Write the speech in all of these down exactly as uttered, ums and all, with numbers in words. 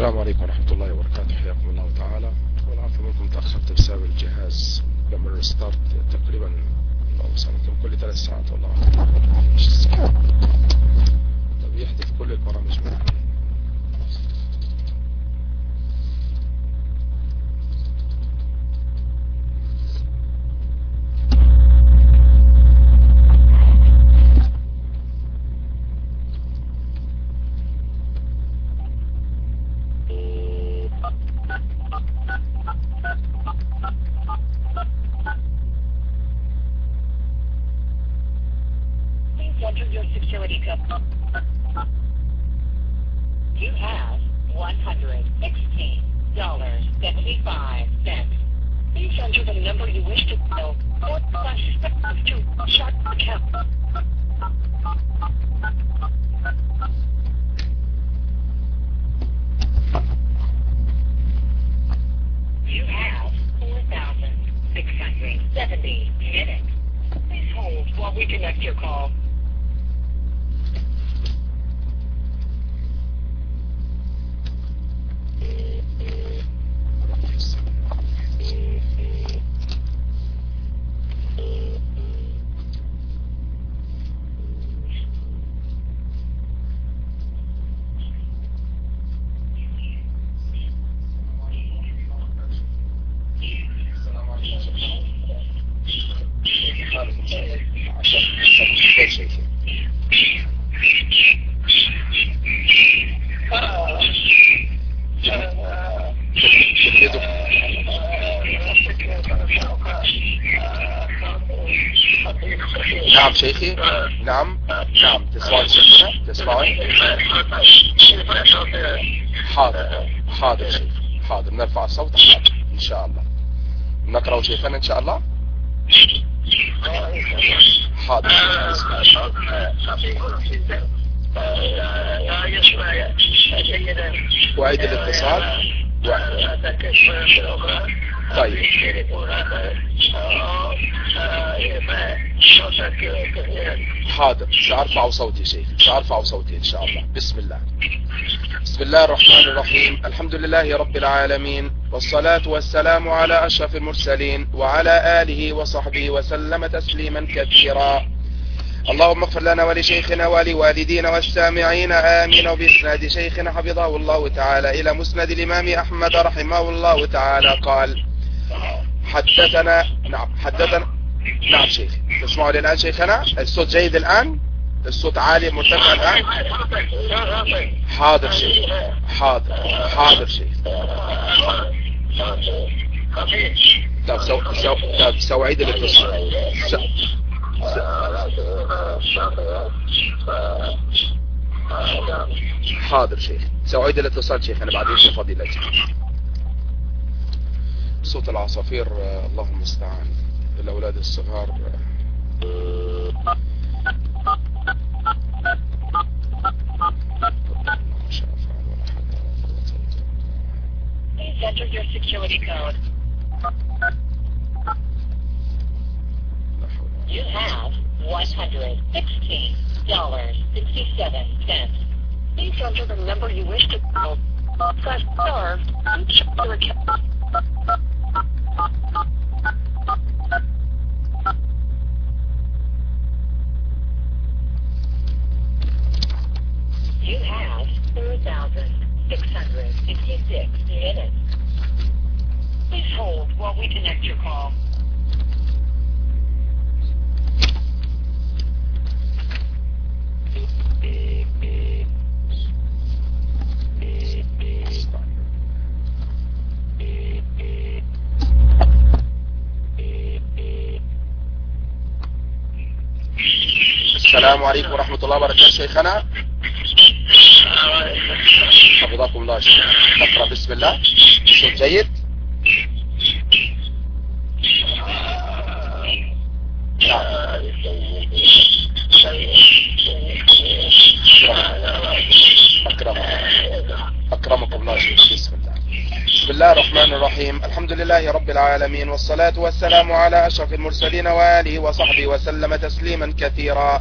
السلام عليكم ورحمة الله وبركاته. حياكم الله تعالى. والعفو منكم، تأخرت بسبب الجهاز لما الريستارت تقريبا سنتم كل ثلاث ساعات والله. طب يحذف كل البرامج ممكن. Enter your security code. You have one hundred sixteen dollars and seventy-five cents. Please enter the number you wish to bill or slash to shut account. You have four thousand six hundred seventy minutes. Please hold while we connect your call. نعم شيخي. نعم نعم تسمعون شيخنا؟ تسمعون؟ حاضر حاضر شيخ، حاضر نرفع الصوت. حاضر إن شاء الله. نقرأ شيخنا إن شاء الله. حاضر. وعيد الاتصال. طيب حاضر، سأرفع صوتي شيخ، سأرفع صوتي إن شاء الله. بسم الله. بسم الله الرحمن الرحيم. الحمد لله رب العالمين، والصلاة والسلام على أشرف المرسلين وعلى آله وصحبه وسلم تسليما كثيرا. اللهم اغفر لنا ولشيخنا ولوالدينا والسامعين آمين. وبإسناد شيخنا حفظه الله تعالى إلى مسند الإمام أحمد رحمه الله تعالى قال: حدثنا نعم حدثنا نعم شيخ. تسمعوا لي الآن شيخنا؟ الصوت جيد الآن؟ الصوت عالي مرتفع الآن؟ حاضر شيخ. حاضر حاضر شيخ. طب سو سو طب سوعيد الاتصال. س... س... حاضر شيخ، سوعيد الاتصال شيخ. أنا بعد إذن فضيلتي. صوت العصافير اللهم استعان. الأولاد الصغار Please enter your security code. You have one hundred sixteen dollars and sixty-seven cents. Please enter the number you wish to call. Press star to check your account. You have four thousand six hundred sixty-six minutes. Please hold while we connect your call. السلام عليكم ورحمة الله وبركاته شيخنا. حفظكم الله شيخ. نقرأ بسم الله. صوت جيد؟ نعم. أكرمكم أكرمكم الله شيخ. بسم الله. بسم الله الرحمن الرحيم. الحمد لله رب العالمين، والصلاة والسلام على أشرف المرسلين وآله وصحبه وسلم تسليما كثيرا.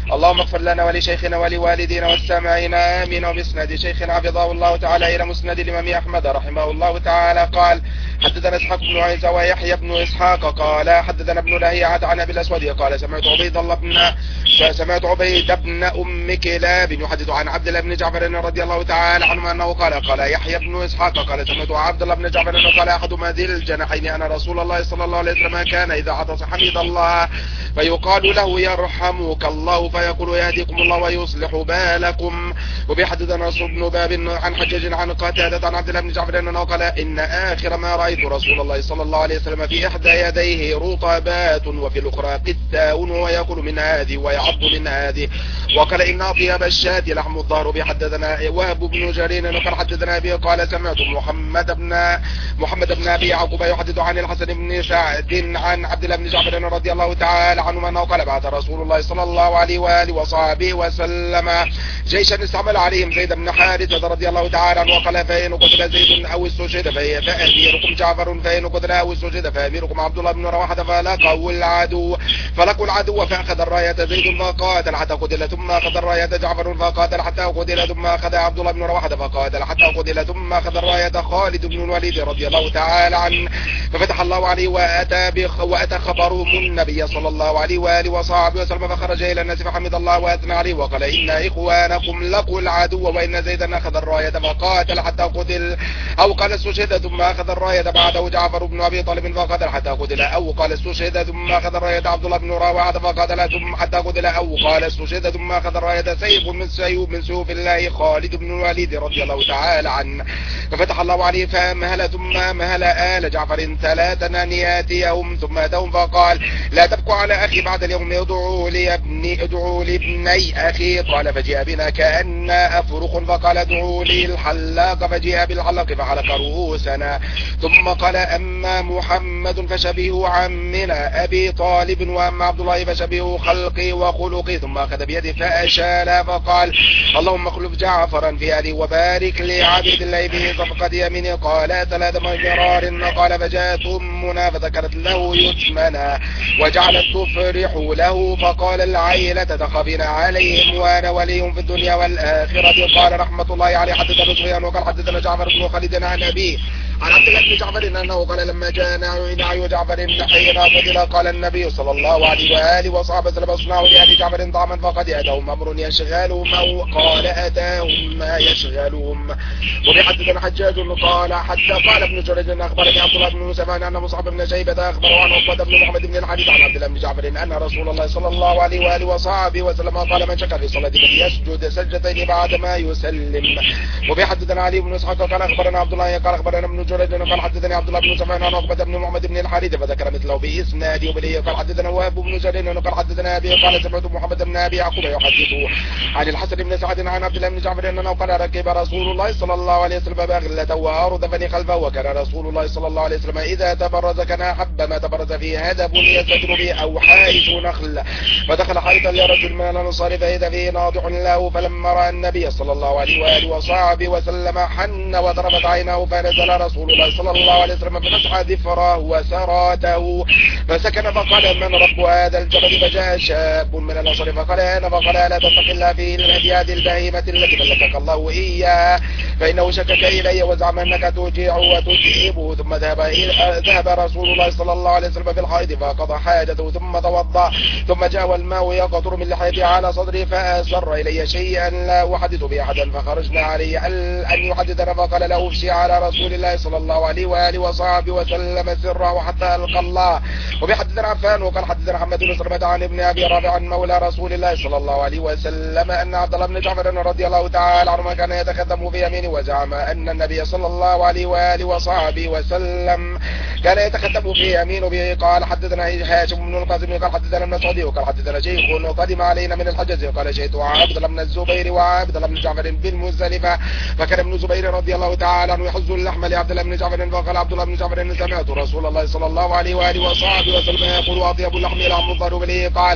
اللهم اغفر لنا ولشيخنا ولوالدينا والسامعين آمين. وبسند شيخنا حفظه الله تعالى إلى مسند الإمام أحمد رحمه الله تعالى قال حدثنا إسحاق بن عيسى ويحيى بن إسحاق قال حدثنا ابن لهيعة عن أبي الأسود قال سمعت عبيد الله بن سمعت عبيد بن أم كلاب يحدث عن عبد الله بن جعفر رضي الله تعالى عنه أنه قال قال يحيى بن إسحاق قال سمعت عبد الله بن جعفر قال أحدهما ذي الجناحين أن رسول الله صلى الله عليه وسلم كان إذا عطس حمد الله فيقال له يرحمك الله فيقول يهديكم الله ويصلح بالكم. وبحدثنا رسول بن باب عن حجاج عن قتادة عن عبد الله بن جعفر أنه قال إن آخر ما رأيت رسول الله صلى الله عليه وسلم في إحدى يديه رطبات وفي الأخرى قثاء ويأكل من هذه ويعض من هذه. وقال إن أطيب الشاة لحم الظهر. بحدثنا وهب بن جرير قال حدثنا به قال سمعت محمد بن محمد بن أبي يعقوب يحدث عن الحسن بن سعد عن عبد الله بن جعفر رضي الله تعالى عنه أنه قال بعث رسول الله صلى الله عليه وآله وصحبه وسلم جيشا استعمل عليهم زيد بن حارثة رضي الله تعالى عنه وقال فإن قتل زيد أو استشهد فأميركم جعفر فإن قتل أو استشهد فأميركم عبد الله بن رواحة فلقوا العدو فلقوا العدو فأخذ الراية زيد فقاتل حتى قتل ثم أخذ الراية جعفر فقاتل حتى قتل ثم أخذ عبد الله بن رواحة فقاتل حتى قتل ثم أخذ الراية خالد بن الوليد رضي الله تعالى عنه ففتح الله عليه وأتى بخ وأتى خبرهم النبي صلى الله عليه وآله وصحبه وسلم فخرج إلى الناس فحمد الله وأثنى عليه وقال إن إخوانكم لقوا العدو وإن زيدا أخذ الراية فقاتل حتى قتل أو قال استشهد ثم أخذ الراية بعده جعفر بن أبي طالب فقاتل حتى قتل أو قال استشهد ثم أخذ الراية عبد الله بن رواحة فقاتل ثم حتى قتل أو قال استشهد ثم أخذ الراية سيف من سيوف من سيوف الله خالد بن الوليد رضي الله تعالى عنه ففتح الله عليه فمهل ثم مهل آل جعفر ثلاثا أن يأتيهم ثم أتهم فقال لا تبقوا على أخي بعد اليوم ادعوا لي ابني ادعوا لابني أخي قال فجاء بنا كأن أفرخ فقال ادعوا لي الحلاق فجاء بالحلاق فحلق رؤوسنا ثم قال أما محمد فشبيه عمنا أبي طالب وأما عبد الله فشبيه خلقي وخلقي ثم أخذ بيدي فأشال فقال اللهم اخلف جعفرا في أهله وبارك لعبد الله به صفقة يمينه قال ثلاث مرار قال فجاءت أمنا فذكرت له يتمنا وجعلت تفرح له فقال العائلة تخافين عليهم وأنا وليهم في الدنيا والآخرة. قال رحمة الله عليه حدثنا سفيان وقال حدثنا جعفر بن خالد عن أبيه عن عبد الله بن جعفر أنه قال لما جاء نعي جعفر حين قتل قال النبي صلى الله عليه وآله وصحبه وسلم اصنعوا لأهل جعفر طعاما فقد أتاهم أمر يشغلهم أو قال أتاهم ما يشغلهم. وبحدثنا حجاج قال حتى قال ابن جريج أخبرني عبد الله بن موسى أن مصعب بن شيبة أخبره عن عقبة بن محمد بن الحديث عن عبد الله بن جعفر أن رسول الله صلى الله عليه وآله وصحبه وسلم قال من شك في صلاته فليسجد سجدتين بعد ما يسلم. وبحدثنا علي بن اسحاق قال أخبرنا عبد الله قال أخبرنا ابن جريج قال حدثني عبد الله بن سفيان عن عقبة بن محمد بن الحارث فذكر مثله بإسناده وبليه قال حدثنا وهب بن جرير قال حدثنا أبي قال سمعت محمد بن أبي يعقوب يحدثه عن الحسن بن سعد عن عبد الله بن جعفر أنه قال ركب رسول الله صلى الله عليه وسلم باغلة وأرض بني خلفه وكان رسول الله صلى الله عليه وسلم إذا تبرز كان أحب ما تبرز فيه هدب يستجر به أو حائش نخل فدخل حيطا لرجل من الأنصار فإذا فيه ناضح له فلما رأى النبي صلى الله عليه وآله وصحبه وسلم حن وضربت عينه فنزل رسول الله صلى الله عليه وسلم فمسح ذفره وسراته فسكن فقال من رب هذا الجبل فجاء شاب من الأنصار فقال أنا فقال لا تتق الله في الهدي هذه البهيمة التي ملكك الله إياها فإنه شكك إلي وزعم أنك تجيع وتجيبه ثم ذهب ذهب رسول الله صلى الله عليه وسلم في الحائط فقضى حاجته ثم توضأ ثم جاء والماء يقطر من لحيته على صدري فأسر إلي شيئا لا أحدث به أحدا فخرجنا عليه أن يحدثنا فقال له افشي على رسول الله صلى الله عليه وآله وصحبه وسلم سره حتى ألقى الله. وبحدثنا عفان وقال حدثنا محمد بن سلمة عن ابن أبي رافع مولى رسول الله صلى الله عليه وسلم أن عبد الله بن جعفر رضي الله تعالى عنه كان يتخدم في يمينه وزعم أن النبي صلى الله عليه وآله وصحبه وسلم كان يتخدم في يمينه به. قال حدثنا هاشم بن القاسم قال حدثنا ابن سعدي وقال حدثنا شيخ وقدم علينا من الحجاز وقال شهدت عبد الله بن الزبير وعبد الله بن جعفر بالمزدلفة فكان ابن الزبير رضي الله تعالى عنه يحز اللحم لعبد الله بن جعفر فقال عبد الله بن جعفر سمعت رسول الله صلى الله عليه وآله وصحبه وسلم يقول أطيب اللحم لحم الضرب لي. قال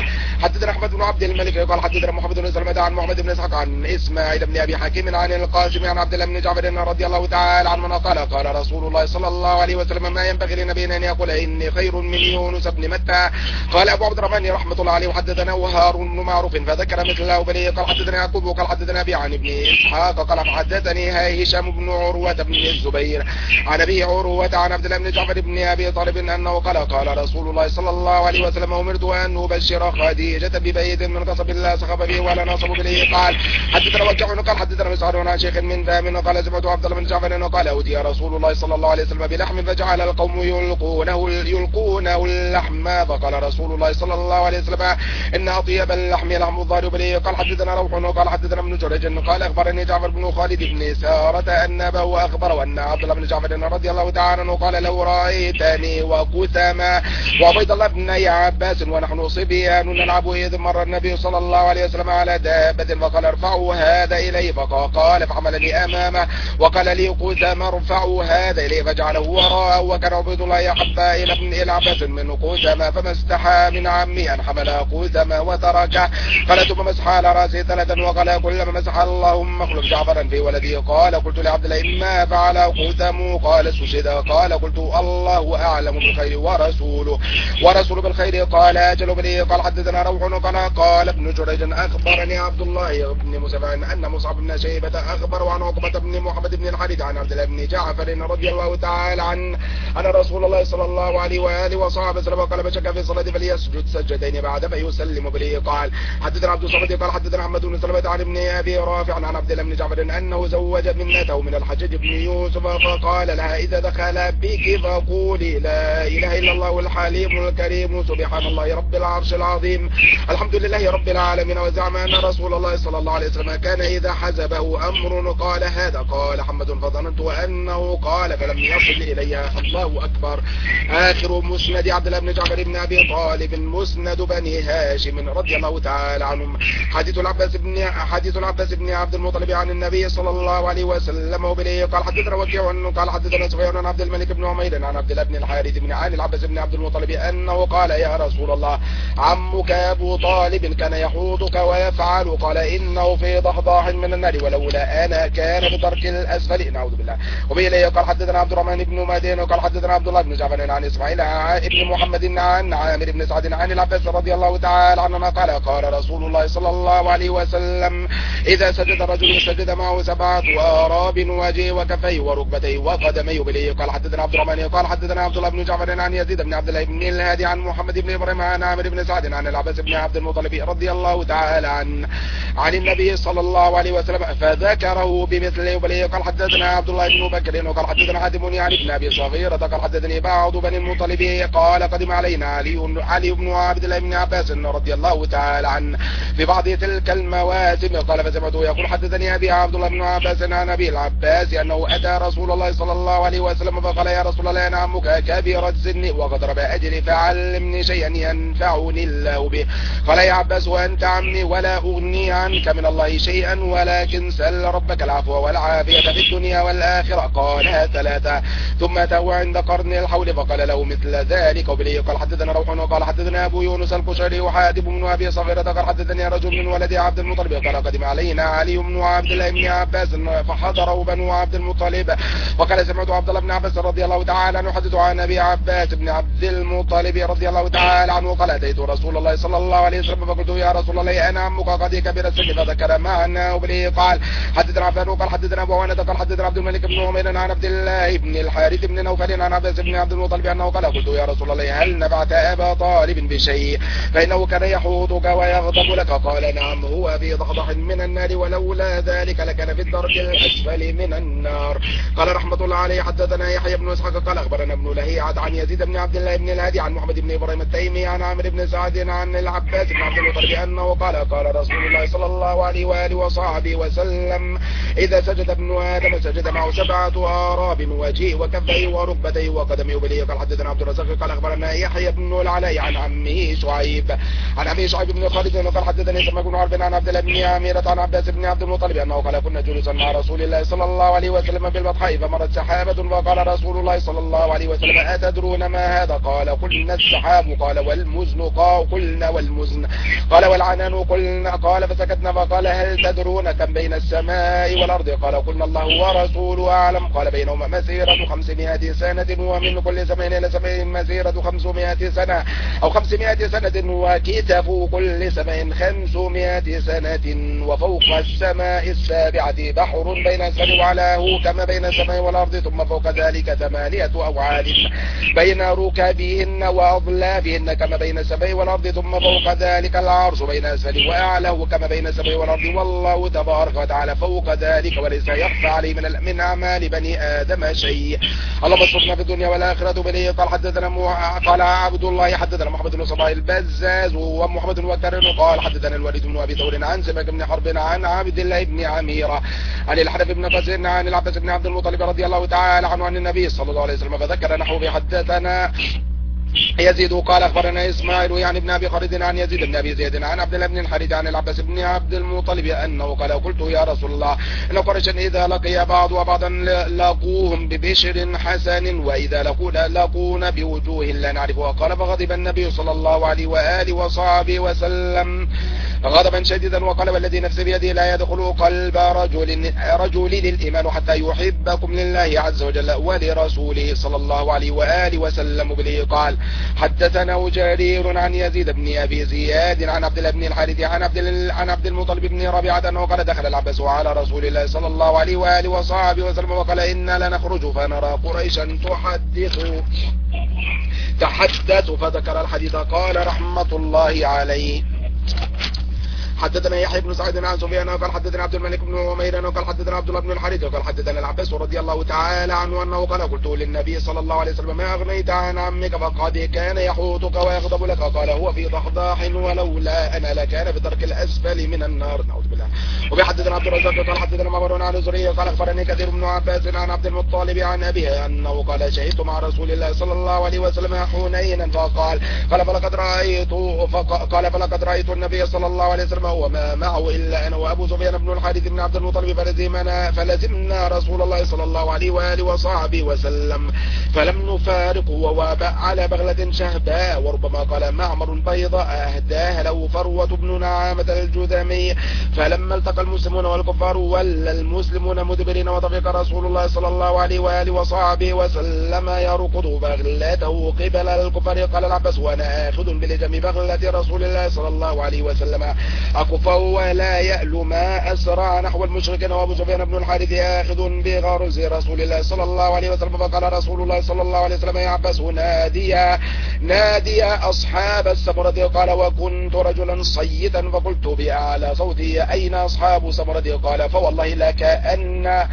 حدثنا احمد بن عبد الملك قال حدثنا محمد بن سلمة عن محمد بن اسحاق عن اسماعيل بن ابي حكيم عن القاسم عن عبد الله بن جعفر رضي الله تعالى عنه قال قال رسول الله صلى الله عليه وسلم ما ينبغي لنبي ان يقول اني خير من يونس بن متى. قال ابو عبد الرحمن رحمه الله عليه وحدثنا وهارون بن معروف فذكر مثله بلي قال حدثنا يعقوب قال حدثنا ابي عن ابن اسحاق قال حدثني هشام بن عروه بن الزبير عن ابي عروه عن عبد الله بن جعفر بن ابي طالب انه قال قال رسول الله صلى الله عليه وسلم امرت ان ابشر خديجه ببيت من قصب لا سخف به ولا نصب به. قال حدثنا وكيع قال حدثنا مسعود عن شيخ من ذام قال سمعت عبد الله بن جعفر قال أودي رسول الله صلى الله عليه وسلم بلحم فجعل القوم يلقونه يلقونه اللحم فقال رسول الله صلى الله عليه وسلم ان اطيب اللحم لحم الضارب لي. قال حدثنا روح قال حدثنا ابن جريج قال اخبرني جعفر بن خالد بن سارة ان اباه اخبره ان عبد الله بن جعفر رضي الله تعالى عنه قال لو رايتني وكثما وعبيد الله بن عباس ونحن صبيان نلعب اذ مر النبي صلى الله عليه وسلم على دابة فقال ارفعوا هذا اليه فقال فحملني امامه وقال لي كثما ارفعوا هذا اليه فجعله وراءه وكان عبيد الله يحب الى ابن الى عباس من كثما فما استحى من عمي ان حمل كثما وتركه. قال ثم مسح على راسه ثلاثا وقال كلما مسح اللهم اخلف جعفرا في ولدي. قال قلت لعبد الله ما فعل كثم قال استشهد. قال قلت الله اعلم بالخير ورسوله ورسول بالخير قال اجل بلي. قال حدثنا روح قال قال ابن جريج اخبرني عبد الله بن مسافع ان مصعب بن شيبة اخبر عن عقبة بن محمد بن الحارث عن عبد الله بن جعفر رضي الله تعالى عنه ان رسول الله صلى الله عليه واله وصحبه وسلم قال من شك في الصلاة فليسجد سجدتين بعد ما يسلم بلي. قال حدثنا عبد الصمد قال حدثنا احمد بن سلمة عن ابن ابي رافع عن عبد الله بن جعفر انه زوج ابنته من الحجاج بن يوسف فقال لها اذا دخل بك فقولي لا اله الا الله الحليم الكريم سبحان الله رب العرش العظيم الحمد لله رب العالمين. وزعم ان رسول الله صلى الله عليه وسلم كان اذا حزبه امر قال هذا. قال حمد فظننت انه قال فلم يصل اليها. الله اكبر. اخر مسند عبد الله بن جعفر بن ابي طالب مسند بني هاشم رضي الله تعالى عنهم حديث العباس بن حديث العباس بن عبد المطلب عن النبي صلى الله عليه وسلم وبليه. قال حدثنا وكيع قال حدثنا سفيان عن عبد الملك بن عمير عن عبد الله بن الحارث بن عن العباس بن عبد المطلب انه قال يا رسول الله عمك ابو طالب كان يحوطك ويفعل. قال انه في ضحضاح من النار ولولا انا كان بدرك الاسفل نعوذ بالله. وبليه. قال حدثنا عبد الرحمن بن مهدي قال حدثنا عبد الله بن جعفر عن اسماعيل ابن محمد عن عامر بن سعد عن العباس رضي الله تعالى عنه قال قال رسول الله صلى الله عليه وسلم اذا سجد الرجل سجد معه سبعة آراب وجهه وكفيه وركبتيه وقدميه. بليه. قال حدثنا عبد الرحمن قال حدثنا عبد الله بن جعفر عن يزيد بن عبد الله بن الهادي عن محمد بن ابراهيم عن عامر بن سعد عن العباس بن عبد المطلب رضي الله تعالى عنه عن النبي صلى الله عليه وسلم فذكره بمثله. بليه. قال حدثنا عبد الله بن بكر وقال حدثنا حاتم يعني ابن ابي صغيرة قال حدثني بعض بني المطلب قال قدم علينا علي علي بن عبد الله بن عباس رضي الله تعالى عنه في بعض تلك المواسم. قال فسمعته يقول حدثني ابي عبد الله بن عباس عن ابي العباس انه اتى رسول الله صلى الله عليه وسلم فقال يا رسول الله انا عمك كبير السن وقد اجري فعلمني شيئا ينفعني الله به. قال يا عباس وانت عمي ولا اغني عنك من الله شيئا ولكن سل ربك العفو والعافيه في الدنيا والاخره. قالها ثلاثه ثم اتوا عند قرن الحول فقال له مثل ذلك. وبليه. قال حدثنا روح وقال حدثنا ابو يونس القشيري وحاتم بن ابي صغيرة قال حدثني رجل من ولد عبد المطلب قال قدم علينا علي بن عبد الله بن عباس فحضروا بنو عبد المطلب. وقال سمعت عبد الله بن عباس رضي الله تعالى عنه يحدث عن ابي عباس بن عبد المطلب رضي الله تعالى عنه قال اتيت رسول الله صلى الله عليه وسلم فقلت يا رسول الله انا عمك قد كبر السن فذكر معنا. وبليه. قال حدثنا عبد قال حدثنا ابو عوانة قال حدثنا عبد الملك بن عمير عن عبد الله بن الحارث بن نوفل عن عباس بن عبد المطلب انه قال قلت يا رسول الله هل نبعت ابا طالب بشيء فانه كان يحوطك ويغضب لك. قال نعم هو في ضحضح من النار ولولا ذلك لكان في الدرك الاسفل من النار. قال رحمة الله عليه حدثنا يحيى بن اسحاق قال اخبرنا ابن لهيعة عن يزيد بن عبد الله بن الهادي عن محمد بن ابراهيم التيمي عن عامر بن سعد عن العباس بن عبد المطلب انه قال قال رسول الله صلى صلى الله عليه وآله وصحبه وسلم إذا سجد ابن آدم سجد معه سبعة آراب وجيه وكفيه وركبتيه وقدميه وبليه. قال حدثنا عبد الرزاق قال أخبرنا يحيى بن العلاء عن عمه شعيب عن عمه شعيب بن خالد قال حدثني سماك بن حرب عن عبد الله بن عامرة عن عباس بن عبد المطلب أنه قال كنا جلوسا مع رسول الله صلى الله عليه وسلم بالبطحاء فمرت سحابة وقال رسول الله صلى الله عليه وسلم أتدرون ما هذا؟ قال قلنا السحاب. قال والمزن؟ قال قلنا والمزن. قال والعنان؟ قلنا. قال فسكتنا فقال هل تدرون كم بين السماء والأرض؟ قال قلنا الله ورسوله أعلم. قال بينهما مسيرة خمسمائة سنة ومن كل سماء إلى سماء مسيرة خمسمائة سنة أو خمسمائة سنة وكتف كل سماء خمسمائة سنة وفوق السماء السابعة بحر بين السماء وعلاه كما بين السماء والأرض ثم فوق ذلك ثمانية أوعال بين ركبهن وأضلابهن كما بين السماء والأرض ثم فوق ذلك العرش بين السماء وأعلاه كما بين السماء والأرض والله تبارك وتعالى فوق ذلك وليس يخفى عليه من, من أعمال بني آدم شيء. اللهم اصرفنا في الدنيا والآخرة بليه. قال حدثنا مو... قال عبد الله حدثنا محمد بن صباح البزاز ومحمد بن وكر قال حدثنا الوليد بن أبي ثور عن سماك بن حرب عن عبد الله بن عميرة عن الحنف بن قيس عن العباس بن عبد المطلب رضي الله تعالى عنه عن النبي صلى الله عليه وسلم فذكر نحوه. حدثنا يزيد قال أخبرنا إسماعيل يعني ابن أبي خالد عن يزيد بن أبي زيد عن عبد الله بن الحارث عن العباس بن عبد المطلب أنه قال قلت يا رسول الله إن قريشا إذا لقي بعض وبعضا لقوهم ببشر حسن وإذا لقونا لقون بوجوه لا نعرفها. قال فغضب النبي صلى الله عليه وآله وصحبه وسلم غضبا شديدا وقال والذي نفسي بيده لا يدخل قلب رجل رجل الإيمان حتى يحبكم لله عز وجل ولرسوله صلى الله عليه وآله وسلم به. قال حدثنا جرير عن يزيد بن أبي زياد عن عبد الله بن الحارث عن عبد عن عبد المطلب بن ربيعة أنه قال دخل العباس على رسول الله صلى الله عليه وآله وصحبه وسلم وقال إنا لنخرج فنرى قريشا تحدث تحدث فذكر الحديث. قال رحمة الله عليه حدثنا يحيى بن سعيد عن سفيان قال حدثنا عبد الملك بن عمير قال حدثنا عبد الله بن الحارث قال حدثنا العباس رضي الله تعالى عنه انه قال قلت للنبي صلى الله عليه وسلم ما اغنيت عن عمك فقد كان يحوطك ويغضب لك؟ قال هو في ضحضاح ولولا انا لكان في الدرك الاسفل من النار. نعوذ بالله. وبحدثنا عبد الرزاق قال حدثنا معمر عن زرية قال اخبرني كثير بن عباس عن عبد المطلب عن ابيه انه قال شهدت مع رسول الله صلى الله عليه وسلم حنينا فقال قال فلقد رايت قال فلقد رايت النبي صلى الله عليه وسلم وما معه إلا أنا وأبو سفيان بن الحارث بن عبد المطلب فلزمنا, فلزمنا رسول الله صلى الله عليه وآله وصحبه وسلم فلم نفارقه ووابع على بغلة شهباء. وربما قال معمر بيضاء أهداها له فروة بن نعامة الجذمي. فلما التقى المسلمون والكفار ولى المسلمون مدبرين وطفق رسول الله صلى الله عليه وآله وصحبه وسلم يركض بغلته قبل الكفار. قال العباس وانا آخذ بلجم بغلة رسول الله صلى الله عليه وسلم أكفى ولا يألو ما أسرع نحو المشركين. وأبو سفيان بن الحارث آخذ بغرز رسول الله صلى الله عليه وسلم. فقال رسول الله صلى الله عليه وسلم يا عباس ناديا ناديا أصحاب السمرة. قال وكنت رجلا صيتا فقلت بأعلى صوتي أين أصحاب السمرة؟ قال فوالله لك أن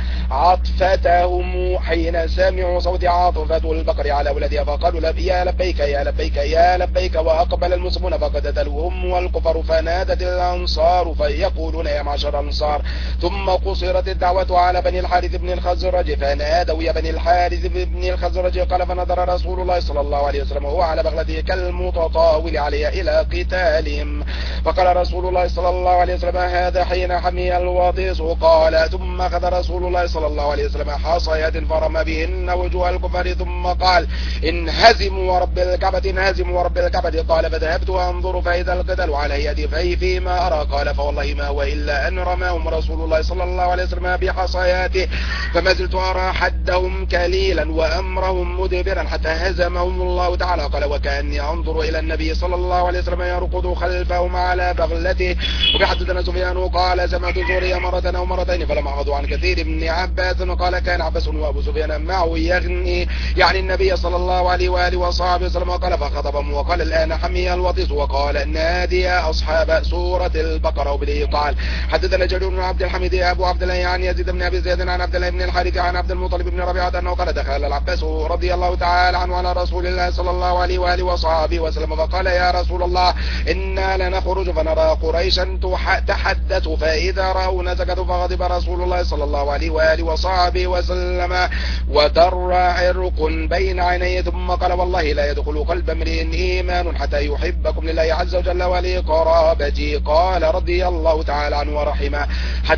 عطفتهم حين سمعوا صوت عاطفة البقر على ولدها فقالوا يا لبيك يا لبيك يا لبيك. وأقبل المسلمون فقتلوهم والكفر فنادت الأنصار فيقولون يا معشر الأنصار. ثم قصرت الدعوة على بني الحارث بن الخزرج فنادوا يا بني الحارث بن الخزرج. قال فنظر رسول الله صلى الله عليه وسلم وهو على بغلته كالمتطاول عليه إلى قتالهم. فقال رسول الله صلى الله عليه وسلم هذا حين حمي الوطيس. قال ثم أخذ رسول الله صلى الله عليه وسلم حصيات فرمى بهن وجوه الكفار ثم قال انهزموا ورب الكعبة انهزموا ورب الكعبة. قال فذهبت أنظر فإذا القتال على يدي فهي فيما أرى. قال فوالله ما هو إلا أن رماهم رسول الله صلى الله عليه وسلم بحصياته فما زلت أرى حدهم كليلا وأمرهم مدبرا حتى هزمهم الله تعالى. قال وكأني أنظر إلى النبي صلى الله عليه وسلم يركض خلفهم على بغلته. وبحدثنا سفيان قال سمعت زوريا مرة أو مرتين فلم أعرضوا عن كثير بن عباس. قال كان عباس وأبو سفيان معه يغني يعني النبي صلى الله عليه وآله وصحبه وسلم. قال فخطبهم وقال الآن حمي الوطيس. وقال نادي أصحاب سورة البقرة. وبه قال حدثنا جرير بن عبد الحميد أبو عبد الله عن يزيد بن أبي زيد عن عبد الله بن الحارث عن عبد المطلب بن ربيعة أنه قال دخل العباس رضي الله تعالى عنه على رسول الله صلى الله عليه وآله وصحبه وسلم فقال يا رسول الله إنا لنخرج فنرى قريشا تحدث فإذا رأوا سكتوا فغضب رسول الله صلى الله عليه وآله وصحبه وسلم ودر عرق بين عينيه ثم قال والله لا يدخل قلب امرئ إيمان حتى يحبكم لله عز وجل ولقرابتي. قال رضي الله تعالى عنه ورحمه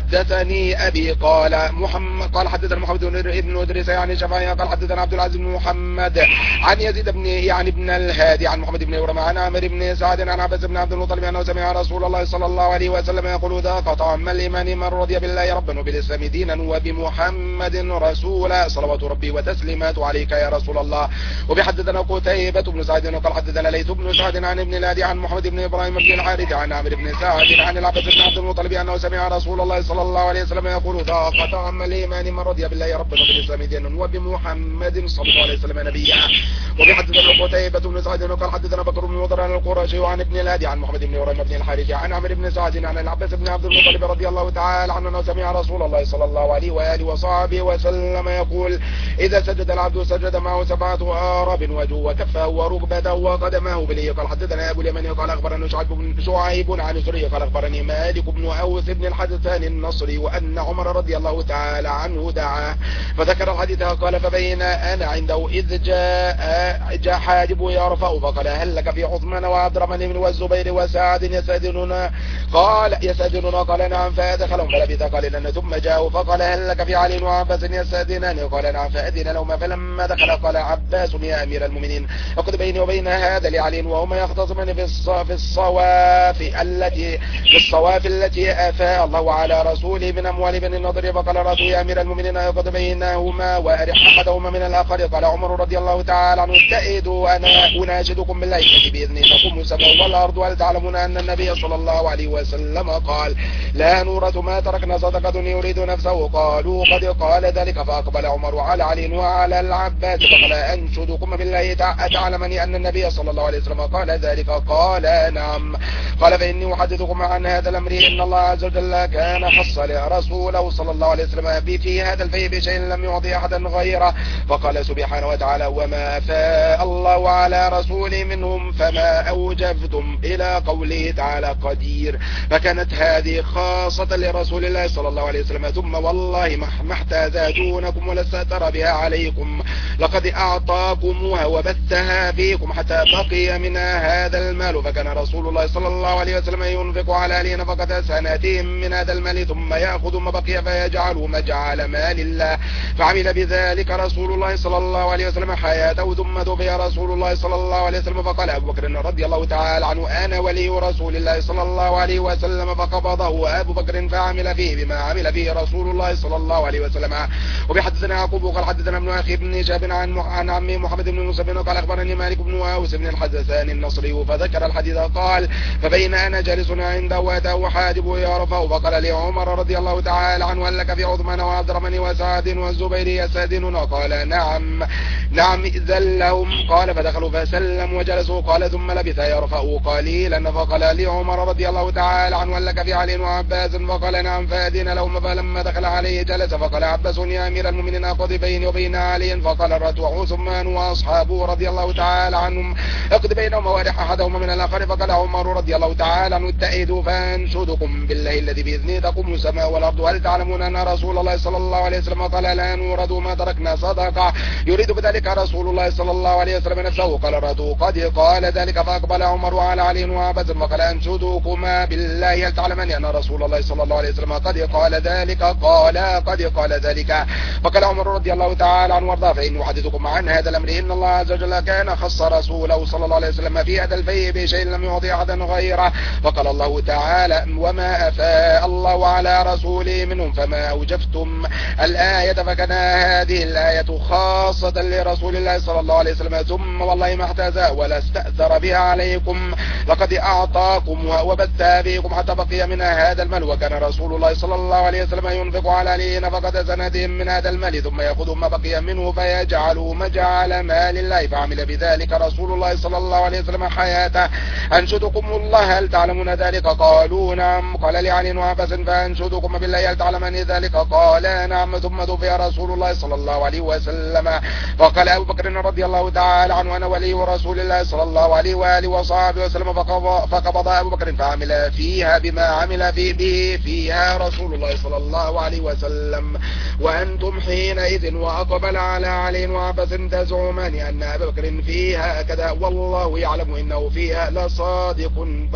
حدثني أبي قال محمد قال حدثنا محمد بن إدريس يعني شفاعي قال حدثنا عبد العزيز بن محمد عن يزيد بن يعني بن الهادي عن محمد بن ورمى عن عامر بن سعد عن عباس بن عبد المطلب أنه سمع رسول الله صلى الله عليه وسلم يقول ذاق طعم الإيمان من رضي بالله ربا وبالإسلام دينا وبمحمد رسولا صلوات ربي وتسليمات عليك يا رسول الله. وبحدثنا قتيبة بن سعد قال حدثنا ليث بن سعد عن ابن الهادي عن محمد بن إبراهيم بن الحارث عن عامر بن سعد عن العباس بن عبد المطلب أنه سمع رسول الله صلى الله عليه وسلم يقول ذاق طعم الإيمان من رضي بالله ربا وبالإسلام دينا وبمحمد صلى الله عليه وسلم نبيا. وبحدثنا قتيبة بن سعد قال حدثنا بكر بن مضر عن القرشي وعن ابن الهادي عن محمد بن إبراهيم بن الحارث عن عامر بن سعد عن العباس بن عبد المطلب رضي الله تعالى عنه أنه سمع رسول الله صلى الله عليه وآله وصحبه وسلم يقول إذا سجد العبد سجد معه سبعة آراب وجهه وكفه وركبته وقدمه بليه. قال حدثنا أبو اليمن قال أخبرنا شعيب بن شعيب عن سري قال أخبرني مالك بن أوس بن الحدثان النصري وأن عمر رضي الله تعالى عنه دعاه فذكر الحديث قال فبين أنا عنده إذ جاء جاء حاجب يرفع فقال هل لك في عثمان وعبد الرحمن والزبير وسعد يستأذننا قال يستأذننا قال نعم فأدخلهم فلبث قليلا ثم جاءوا فقال هل لك في علي وعباس يستأذنان قال نعم فأذن لهما فلما دخل قال عباس يا أمير المؤمنين اقض بيني وبين هذا لعلي وهما يختصمان في في الصواف التي في الصواف التي أفاء الله على رسوله من أموال بني النضر فقال رسول يا أمير المؤمنين اقض بينهما وأرح أحدهما من الآخر. قال عمر رضي الله تعالى عنه استئذوا أنا أناشدكم بالله الذي بإذنه تقوم السماء والأرض هل تعلمون أن النبي صلى الله عليه وسلم قال لا نورة ما تركنا صدقة يريد نفسه قالوا قد قال ذلك فأقبل عمر على علي وعلى العباس فقال أنشدكم بالله أتعلمني أن النبي صلى الله عليه وسلم قال ذلك قال نعم. قال فإني أحدثكم عن هذا الأمر إن الله عز وجل كان خص رسوله صلى الله عليه وسلم في هذا الفيء بشيء لم يعطي أحدا غيره. فقال سبحانه وتعالى وما أفاء الله على رسول منهم فما أوجفتم إلى قوله تعالى قدير. فكانت هذه خاصة لرسول الله صلى الله عليه وسلم ثم والله ما احتاز دونكم ولا استأثر بها عليكم لقد أعطاكموها وبثها فيكم حتى بقي منها هذا المال. فكان رسول الله صلى الله عليه وسلم ينفق على أهله نفقة سنتهم من هذا المال ثم يأخذ ما بقي فيجعله مجعل مال الله. فعمل بذلك رسول الله صلى الله عليه وسلم حياته ثم توفي رسول الله صلى الله عليه وسلم فقال أبو بكر رضي الله تعالى عنه أنا ولي رسول الله صلى الله عليه وسلم فقبضه أبو بكر فعمل فيه بما عمل فيه رسول الله صلى الله عليه وسلم. وبحدثنا يعقوب قال حدثنا ابن أخي بن شاب عن عن عمي محمد بن موسى بن قال أخبرني مالك بن أوس بن الحدثان النصري فذكر الحديث قال فبين أنا جالس عنده وأتاه حاجب يرفع فقال لي عمر رضي الله تعالى عنه هل لك في عثمان وعبد الرحمن وسعد والزبير يستأذنون قال نعم نعم إذن لهم. قال فدخلوا فسلم وجلسوا قال ثم لبث يرفع قليلا فقال لي عمر رضي الله تعالى عنه هل لك في علي وعباس فقال نعم فأذن لهم. فلما دخل عليه جلس فقال عباس يا أمير المؤمنين أقض بيني وبين علي فقال الرتوع عثمان وأصحابه رضي الله تعالى عنهم اقض بينهم وارح أحدهما من الآخر. فقال عمر رضي الله تعالى عنه اتئذوا فانشدكم بالله الذي بإذنه تقوم السماء والأرض هل تعلمون أن رسول الله صلى الله عليه وسلم قال لا نورد ما تركنا صدقة يريد بذلك رسول الله صلى الله عليه وسلم نفسه. قال الرتوع قد قال ذلك فأقبل عمر على علي وعباس فقال أنشدكما بالله هل تعلمون أن رسول الله صلى الله عليه وسلم قد قال ذلك قال قد قال ذلك. فقال عمر رضي الله تعالى عنه وارضاه فإني أحدثكم عن هذا الأمر إن الله عز وجل كان خص رسوله صلى الله عليه وسلم في هذا الفيء بشيء لم يعطي أحدا غيره. فقال الله تعالى وما أفاء الله على رسوله منهم فما أوجفتم الآية. فكان هذه الآية خاصة لرسول الله صلى الله عليه وسلم ثم والله ما احتاز ولا استأثر بها عليكم لقد أعطاكم وبث فيكم حتى بقي منها هذا المال. وكان رسول الله صلى الله عليه وسلم ينفق على أهله نفقة سنتهم من هذا المال ثم يأخذ ما بقي منه فيجعله مجعل مال الله. فعمل بذلك رسول الله صلى الله عليه وسلم حياته. أنشدكم الله هل تعلمون ذلك؟ قالوا نعم. قال لعلي وعباس فأنشدكم بالله هل تعلمان ذلك؟ قال نعم. ثم توفي رسول الله صلى الله عليه وسلم. فقال أبو بكر رضي الله تعالى عنه أنا ولي رسول الله صلى الله عليه وآله وصحبه وسلم. فقبض أبو بكر فعمل فيها بما عمل في به فيها رسول الله صلى الله عليه وسلم وأنتم حينئذ. وأقبل على علي وعباس تزعمان أن أبا بكر فيها كذا والله يعلم إنه فيها لصادق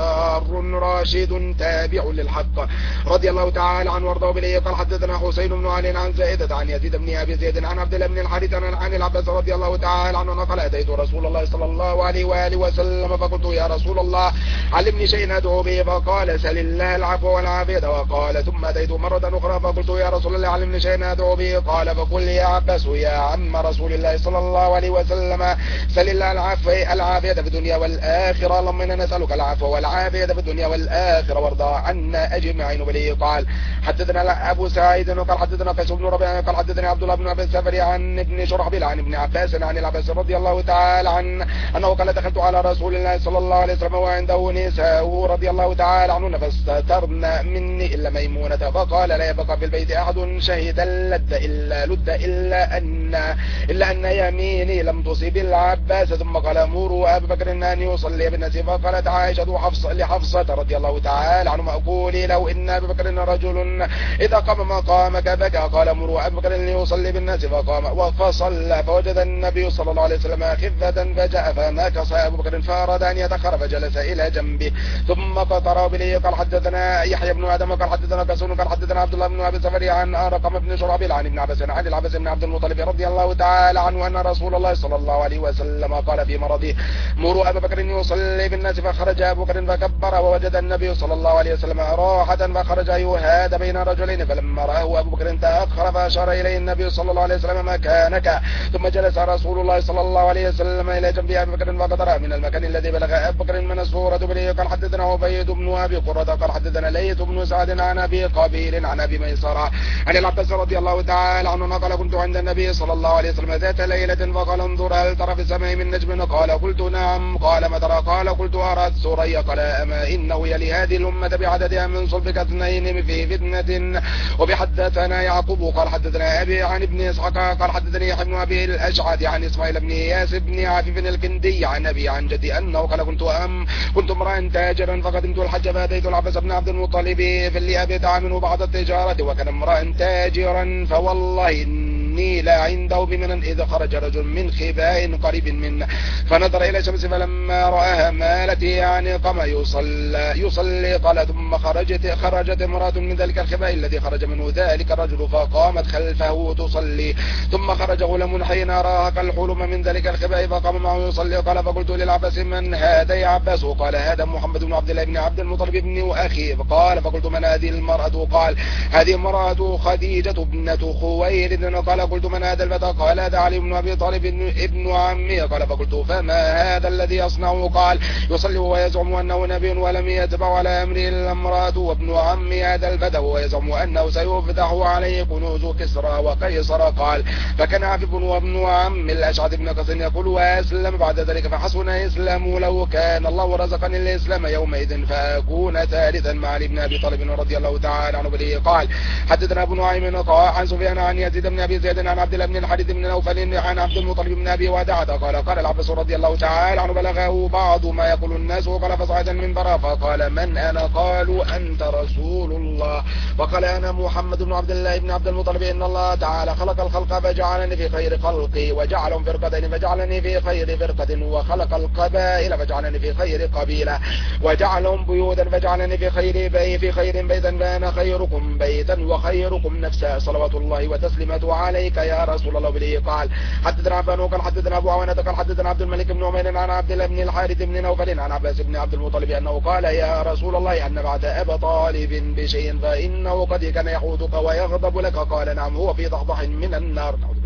بار راشد تابع للحق رضي الله تعالى عنه وارضاه بليه. قال حدثنا حسين بن علي عن زائدة عن يزيد بن أبي زيد عن عبد الله بن الحارث عن العباس رضي الله تعالى عنه قال أتيت رسول الله صلى الله عليه وآله وسلم فقلت يا رسول الله علمني شيئا أدعو به. فقال سل الله العفو والعافية. وقال ثم أتيت مرة أخرى فقلت يا رسول الله علمني شيئا أدعو به. قال فقل يا عباس يا عم رسول الله صلى الله عليه وسلم سل الله العفو العافية في الدنيا والآخرة. اللهم إنا نسألك العفو والعافية في الدنيا والآخرة وارضى عنا أجمعين. بلي قال حدثنا أبو سعيد قال حدثنا قيس بن ربيعة قال حدثني عبد الله بن أبي السفري عن ابن شرحبيل عن ابن عباس عن العباس رضي الله تعالى عنه أنه قال دخلت على رسول الله صلى الله عليه وسلم وعنده نساء رضي الله تعالى عنهن فاستترن مني إلا ميمونة. فقال لا يبقى في البيت أحد شهد لد إلا لد إلا أن إلا أن يميني لم تصب العباس. ثم قال مروا أبا بكر أن يصلي بالناس. فقالت عائشة حفصة لحفصة رضي الله تعالى عنهما قولي له إن أبا بكر رجل إذا قام مقامك بكى. قال مروا أبا بكر ليصلي بالناس فقام فصلى فوجد النبي صلى الله عليه وسلم خفة فجاء فنكص أبو بكر فأراد أن يتأخر فجلس إلى جنبه ثم قطر بليه. قال حدثنا يحيى بن آدم قال حدثنا كسون قال حدثنا عبد الله بن أبي السفري عن أرقم بن شرحبيل عن ابن عباس عن العباس بن عبد المطلب رضي الله تعالى عنه أن رسول الله صلى الله عليه وسلم قال في مرضه مروا أبا بكر يصلي بالناس. فخرج أبو بكر فكبر ووجد النبي صلى الله عليه وسلم راحة فخرج يهاد بين رجلين. فلما رآه أبو بكر تأخر فأشار إليه النبي صلى الله عليه وسلم مكانك. ثم جلس رسول الله صلى الله عليه وسلم إلى جنب أبي بكر فقدر من المكان الذي بلغ أبو بكر من السورة بليه. قال حدثنا عبيد بن أبي قرة قال حدثنا ليث بن سعد عن أبي قبيل عن أبي ميسرة عن العباس رضي الله تعالى عنه قال كنت عند النبي صلى الله عليه وسلم ذات ليلة فقال انظر هل ترى في السماء من نجم؟ قال قلت نعم. قال ما ترى؟ قال قلت أرى الثريا. قال أما إنه يلي هذه الأمة بعددها من صلبك اثنين في فتنة. وبحدثنا يعقوب قال حدثنا أبي عن ابن إسحاق قال حدثني يحيى بن أبي الأشعث عن إسماعيل بن إياس بن عفيف الكندي عن أبي عن جدي أنه قال كنت أم كنت امرأ تاجرا فقدمت الحج فأتيت العباس بن عبد المطلب في اللي أبيت منه بعض التجارة وكان امرأ تاجرا فوالله إني لا عنده بمن إذا خرج رجل من خباء قريب منه فنظر إلى الشمس فلما رآها مالت يعني قام يصلي يصلي قال ثم خرجت خرجت امرأة من ذلك الخباء الذي خرج منه ذلك الرجل فقامت خلفه تصلي. ثم خرج غلام حين راها كالحلم من ذلك الخباء فقام معه يصلي. قال فقلت للعباس من هذا يا عباس؟ قال هذا محمد بن عبد الله بن عبد المطلب بن أخي. قال فقلت من هذه المرأة؟ قال هذه امرأة خديجة ابنة خويلد. قال قلت من هذا الفتى؟ قال هذا علي بن أبي طالب ابن عمي. قال فقلت فما هذا الذي يصنع؟ قال يصلي ويزعم أنه نبي ولم يتبع على أمره إلا امرأة وابن عمي هذا الفتى ويزعم أنه سيفتح عليه كنوز كسرى وقيصر. قال فكان عفيف وابن عم الأشعث بن قيس يقول وأسلم بعد ذلك فحسن إسلامه لو كان الله رزقني الإسلام يومئذ فأكون ثالثا مع علي بن أبي طالب رضي الله تعالى عنه بليه. قال حدثنا ابن نعيم عن سفيان عن يزيد بن أبي زيد عن عبد الله بن الحارث بن نوفل عن عبد المطلب بن أبي وداعة قال قال العباس رضي الله تعالى عنه بلغه بعض ما يقول الناس وقال فصعد المنبر فقال من أنا؟ قالوا أنت رسول الله. وقال أنا محمد بن عبد الله بن عبد المطلب إن الله تعالى خلق الخلق فجعلني في خير خلقي وجعلهم فرقتين فجعلني في خير فرقة وخلق القبائل فجعلني في خير قبيلة وجعلهم بيوتا فجعلني في خير بي في خير بيتا فأنا خيركم بيتا وخيركم نفسا صلوات الله وتسليماته عليك يا رسول الله بليه. قال حدثنا عفان قال حدثنا أبو عوانة قال حدثنا عبد الملك بن عمير عن عبد الله بن الحارث بن نوفل عن عباس بن عبد المطلب أنه قال يا رسول الله أن بعد أبا طالب بشيء فإنه قد كان يحوطك ويغضب لك. قال نعم هو في ضحضح من النار.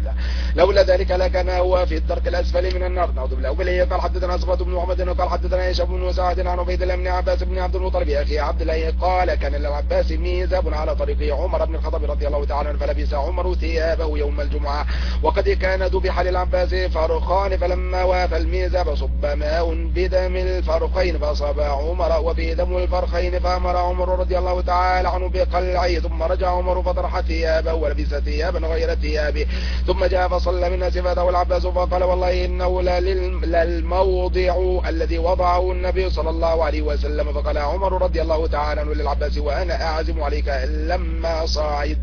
بالله لولا ذلك لكان هو في الدرك الأسفل من النار. نعوذ بالله. وبه قال حدثنا صفوة بن محمد قال حدثنا هشام بن سعد عن عبيد الله بن عباس بن عبد المطلب أخي عبد الله قال كان للعباس ميزاب على طريق عمر بن الخطاب رضي الله تعالى عنه فلبس عمر ثيابه يوم الجمعة وقد كان ذبح للعباس فرخان فلما وافى الميزاب صب ماء بدم الفرخين فأصاب عمر وفيه دم الفرخين فأمر عمر رضي الله تعالى عنه بقلعه ثم رجع عمر فطرح ثيابه ولبس ثيابا غير ثيابه ثم جاء فصلى من صفاته العباس فقال والله إنه للموضع الذي وضعه النبي صلى الله عليه وسلم. فقال عمر رضي الله تعالى عنه للعباس وأنا أعزم عليك لما صعدت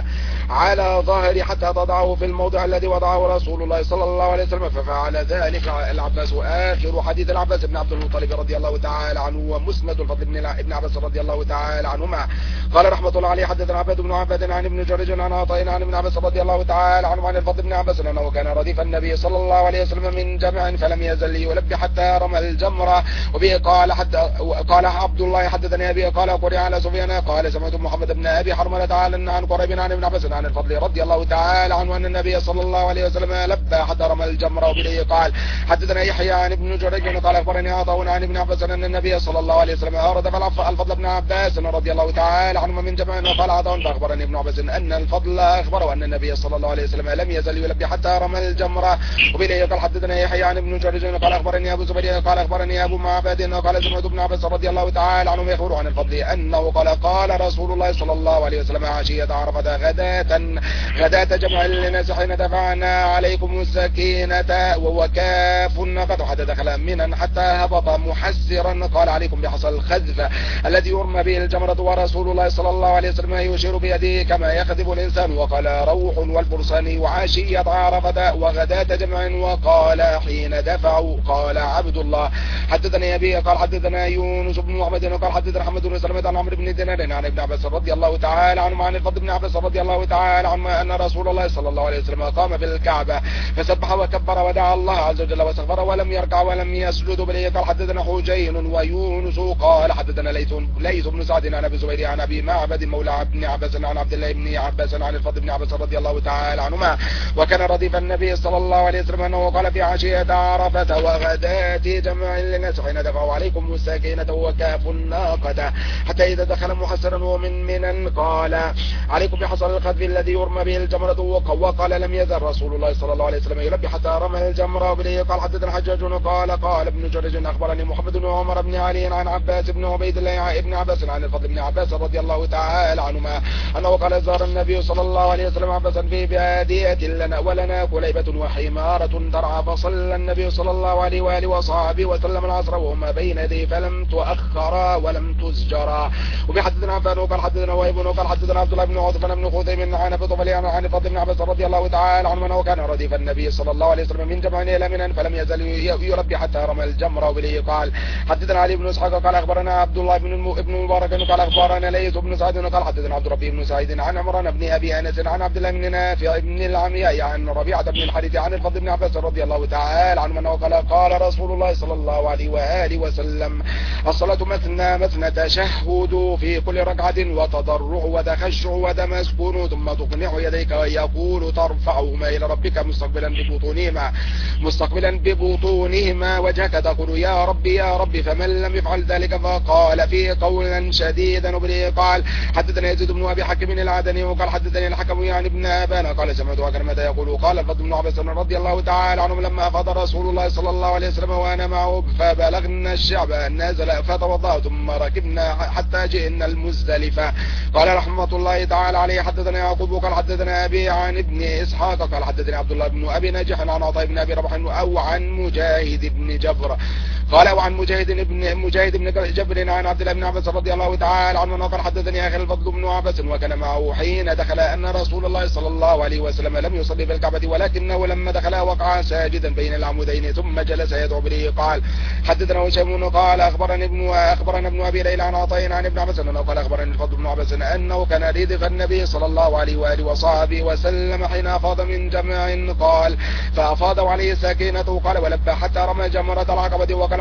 على ظهري حتى تضعه في الموضع الذي وضعه رسول الله صلى الله عليه وسلم ففعل ذلك العباس. آخر حديث العباس بن عبد المطلب رضي الله تعالى عنه ومسند الفضل بن عباس رضي الله تعالى عنهما. قال رحمة الله عليه حدثنا عبد بن عباد عن ابن جريج عن عطاء عن ابن عباس رضي الله تعالى عنه عن الفضل بن عباس أنه كان رديف النبي صلى الله عليه وسلم من جمع فلم يزل يلبي حتى رمى الجمرة. وبه قال حتى قال عبد الله حدثني أبي قال قرئ على سفيان قال سمعت محمد بن أبي حرملة تعالى عن قريب عن ابن عباس عن الفضل رضي الله تعالى عنه أن النبي صلى الله عليه وسلم لبى حتى رمى الجمرة. وبه قال حدثنا يحيى عن ابن جريج قال أخبرني عطاء عن ابن عباس أن النبي صلى الله عليه وسلم أورد الفضل بن عباس رضي الله تعالى عنه من جمع قال عطاء فأخبرني ابن عباس أن الفضل أخبره أن النبي صلى الله عليه وسلم لم يزل يلبي حتى رمى الجمرة. وبه قال حدثنا يحيى عن ابن جريج قال أخبرني أبو زبير قال أخبرني أبو معبد قال سمعت ابن عباس رضي الله تعالى عنه يخبر عن الفضل أنه قال قال رسول الله صلى الله عليه وسلم عشية عرفة غداة غداة جمع للناس حين دفعنا عليكم السكينة وهو كاف قد حتى دخل منا حتى هبط محسرا قال عليكم بحصى الخذف الذي يرمى به الجمرة ورسول الله صلى الله عليه وسلم يشير بيده كما يخذف الإنسان. وقال روح والفرسان وعشية عرفة وغداة جمع وقال حين دفعوا. قال عبد الله حدثني أبي قال حدثنا يونس بن محمد قال حدثنا محمد بن سلمة عن عمرو بن دينار عن ابن عباس رضي الله تعالى عنه عن الفضل بن عباس رضي الله تعالى عنه أن رسول الله صلى الله عليه وسلم قام في الكعبة فسبح وكبر ودعا الله عز وجل واستغفر ولم يركع ولم يسجد. بل قال حدثنا حجين ويونس قال حدثنا ليث ليث بن سعد عن ابي زبير عن ابي معبد مولى ابن عباس عن عبد الله بن عباس عن الفضل بن عباس رضي الله تعالى عنهما وكان رديف النبي صلى الله عليه وسلم انه قال في عشية عرفة وغداة جمع للناس حين دفعوا عليكم السكينة وكاف الناقة حتى إذا دخل محسرا ومن منا قال عليكم بحصى الخذف الذي يرمى به الجمرة. وقال لم يزل رسول الله صلى الله عليه وسلم يلبي حتى رمى الجمرة. وبه قال حدثنا حجاج قال قال ابن جريج أخبرني محمد بن عمر بن علي عن عباس بن عبيد الله ابن عباس عن الفضل بن عباس رضي الله تعالى عنهما أنه قال زار النبي صلى الله عليه وسلم عباسا في بادية لنا ولنا كليبة وحمارة ترعى فصلى النبي صلى الله عليه وآله وصحبه وسلم العصر وهما بين يديه فلم تؤخرا ولم تزجرا. وبحدثنا عفان وقال حدثنا وهيب وقال حدثنا عبد الله بن عثمان بن خثيم عن ابي طفيل عن الفضل بن عباس رضي الله تعالى عنه انه كان رديف النبي صلى الله عليه وسلم من جمع الى منى فلم يزل يربي حتى رمى الجمرة. وبه قال حدثنا علي بن اسحاق قال اخبرنا عبد الله بن ابن مبارك قال اخبرنا ليث بن سعد قال حدثنا عبد ربي بن سعيد عن عمران بن ابي انس عن عبد الله بن نافع بن العمياء عن ربيعة بن الحارث عن الفضل بن عباس رضي الله تعالى عنه انه قال قال رسول الله صلى الله عليه واله وسلم الصلاة مثنى مثنى تشهد في كل ركعة وتضرع وتخشع وتمسكن ثم تقنع يديك ويقول ترفعهما الى ربك مستقبلا ببطونهما مستقبلا ببطونهما وجهك تقول يا ربي يا ربي فمن لم يفعل ذلك فقال فيه قولا شديدا. وبه قال حدثنا يزيد بن ابي حكم العدني وقال حدثني الحكم يعني ابن ابان قال سمعت كلمة يقول قال الفضل بن عباس رضي الله تعالى عنه لما افاض رسول الله صلى الله عليه وسلم وانا معه فبلغنا الشعب نازل فتوضأ ثم ركبنا حتى جئنا المزدلفة. قال رحمة الله تعالى عليه حدثنا يعقوب قال حدثنا ابي عن ابن اسحاق قال حدثني عبد الله بن ابي نجح عن عطاء بن ابي رباح او عن مجاهد بن جبر قال وعن مجاهد بن مجاهد بن جبر عن عبد الله بن عباس رضي الله تعالى عنه قال حدثني اخي الفضل بن عباس وكان معه حين دخل ان رسول الله صلى الله عليه وسلم لم يصلي في الكعبة ولكنه لما دخل وقع ساجدا بين العمودين ثم جلس يدعو به. قال حدثنا هشام قال اخبرني ابن اخبرنا ابن ابي ليلى عن عطاء عن ابن عباس انه قال اخبرني الفضل بن عباس انه كان ردف النبي صلى الله عليه واله وصحبه وسلم حين افاض من جمع قال فافاض عليه سكينته قال ولبى حتى رمى جمرة العقبة وقال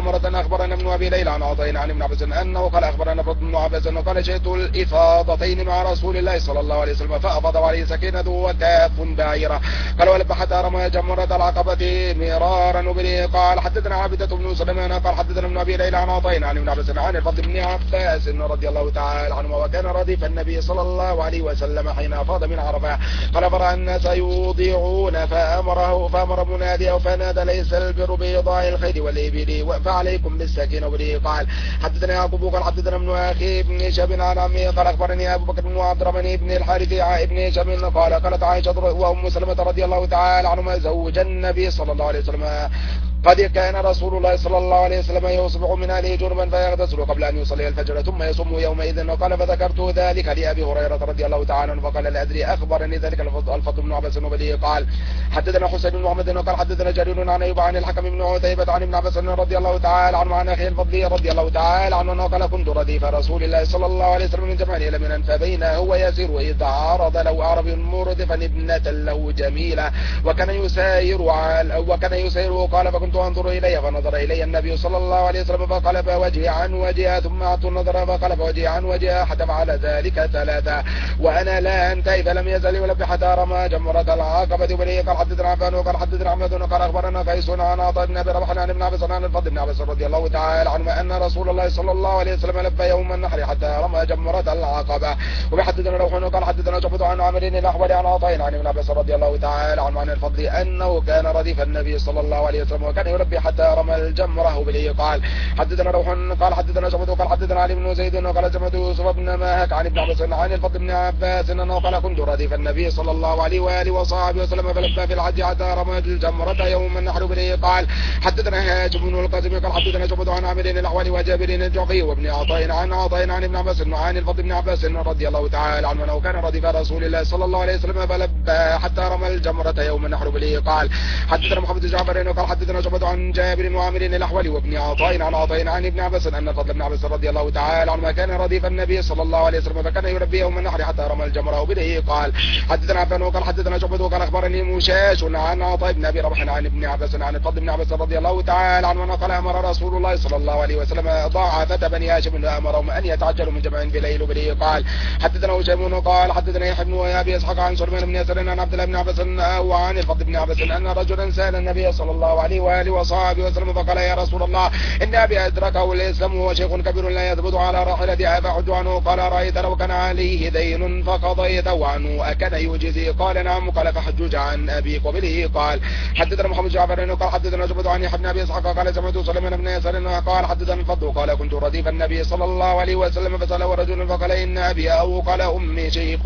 جمرة أخبرنا ابن أبي ليلى عن عطاء عن ابن عباس أنه قال أخبرنا ابن عباس أنه قال شئت الإفاضتين مع رسول الله صلى الله عليه وسلم فأفاض عليه سكينة وكاف بعيرة قال ولب حتى رمى جمرة العقبة مرارا وبه. قال حدثنا عابدة بن سليمان قال حدثنا ابن أبي ليلى عن عطاء عن ابن عباس عن الفضل بن عباس رضي الله تعالى عنه وكان رديف النبي صلى الله عليه وسلم حين أفاض من عرفة قال فرأى الناس يوضعون فأمره فأمر مناديه فنادى ليس البر بإيضاع الخير والإبل فعليكم بالسكينة وبه. قال حدثنا يعقوب قال حدثنا ابن أخي ابن شاب عن عمه قال أخبرني أبو بكر بن عبد الرحمن بن الحارث ابن شاب قال قالت عائشة وأم سلمة رضي الله تعالى عنهما زوج النبي صلى الله عليه وسلم قد كان رسول الله صلى الله عليه وسلم يصبح من أهله جنبا فيغتسل قبل أن يصلي الفجر ثم يصوم يومئذ. وقال فذكرت ذلك لأبي هريرة رضي الله تعالى عنه فقال لا أدري أخبرني ذلك الفضل بن عباس وبه. قال حدثنا حسين بن محمد وقال حدثنا جرير عن أيوب عن الحكم بن عتيبة عن ابن عباس رضي الله تعالى عنه عن أخي الفضل رضي الله تعالى عنه قال كنت رديف رسول الله صلى الله عليه وسلم من جمال إلى منى فبين هو يسير إذ عرض له عربي مردفا ابنة له جميلة وكان يسير وكان يسير قال فكنت أنظر إليه نظر إلي النبي صلى الله عليه وسلم فقلب وجهي عن وجهه ثم أعطوا النظر فقلب وجهي عن وجهه حتى فعل ذلك ثلاثة وأنا لا أنتهي فلم يزل يلب حتى رمى جمرة العقبة وبه. قال حدثنا عفان وقال حدثنا عمد وقال أخبرنا قيس عن عطاء بن أبي رباح عن ابن عباس عن الفضل بن عباس رضي الله تعالى عنه أن رسول الله صلى الله عليه وسلم لب يوم النحر حتى رمى جمرة العقبة. وبحدثنا روح وقال حدثنا شعبة عن عامر الأحول عن عطاء عن ابن عباس رضي الله تعالى عنه عن الفضل أنه كان رديف النبي صلى الله عليه وسلم وكان يلبي حتى رمى الجمرة وبه. قال حدثنا روح قال حدثنا شعبة قال حدثنا علي بن زيد وقال سمعت يوسف بن ماهك عن ابن عباس عن الفضل بن عباس انه قال كنت رديف النبي صلى الله عليه واله وصحبه وسلم فلبى في الحج حتى رمى الجمرة يوم النحر به. قال حدثنا هاشم بن القاسم قال حدثنا شعبة عن عامر الاحول وجابر الجعفي وابن عطاء عن عطاء عن ابن عباس عن الفضل بن عباس رضي الله تعالى عنه انه كان رديف رسول الله صلى الله عليه وسلم فلبى حتى رمى الجمرة يوم النحر به. قال حدثنا محمد بن جعفر قال حدثنا شعبة عن جابر وعامر الاحول وابن عطاء عن عطاء عن ابن عباس ان الفضل بن عباس رضي الله تعالى عنه كان رديف النبي صلى الله عليه وسلم فكان يلبي يوم النحر حتى رمى الجمرة وبه. قال حدثنا عفان وقال حدثنا شعبة وقال اخبرني مشاش عن عطاء بن ابي رباح عن ابن عباس عن الفضل بن عباس رضي الله تعالى عنه قال امر رسول الله صلى الله عليه وسلم ضاعفة بني هاشم امرهم ان يتعجلوا من جمع بليل وبه. قال حدثنا هشام وقال حدثنا يحيى بن ابي اسحاق عن سليمان بن يسار عن عبد الله بن عباس وعن الفضل بن عباس ان رجلا سال النبي صلى الله عليه واله وصحبه وسلم فقال يا رسول الله ان ابي ادركه الاسلام وهو شيخ كبير لا يثبت على راحلته فحج عنه. قال رايت لو كان عليه دين فقضيته عنه اكان يجزي؟ قال نعم. قال فحجج عن ابيك وبه. قال حدثنا محمد جعفر قال حدثنا شعبة عن يحيى بن ابي اسحاق قال سمعت سليمان بن يسار قال حدثنا الفضل قال كنت رديف النبي صلى الله عليه وسلم فساله رجل فقال ان ابي او قال امي شيخ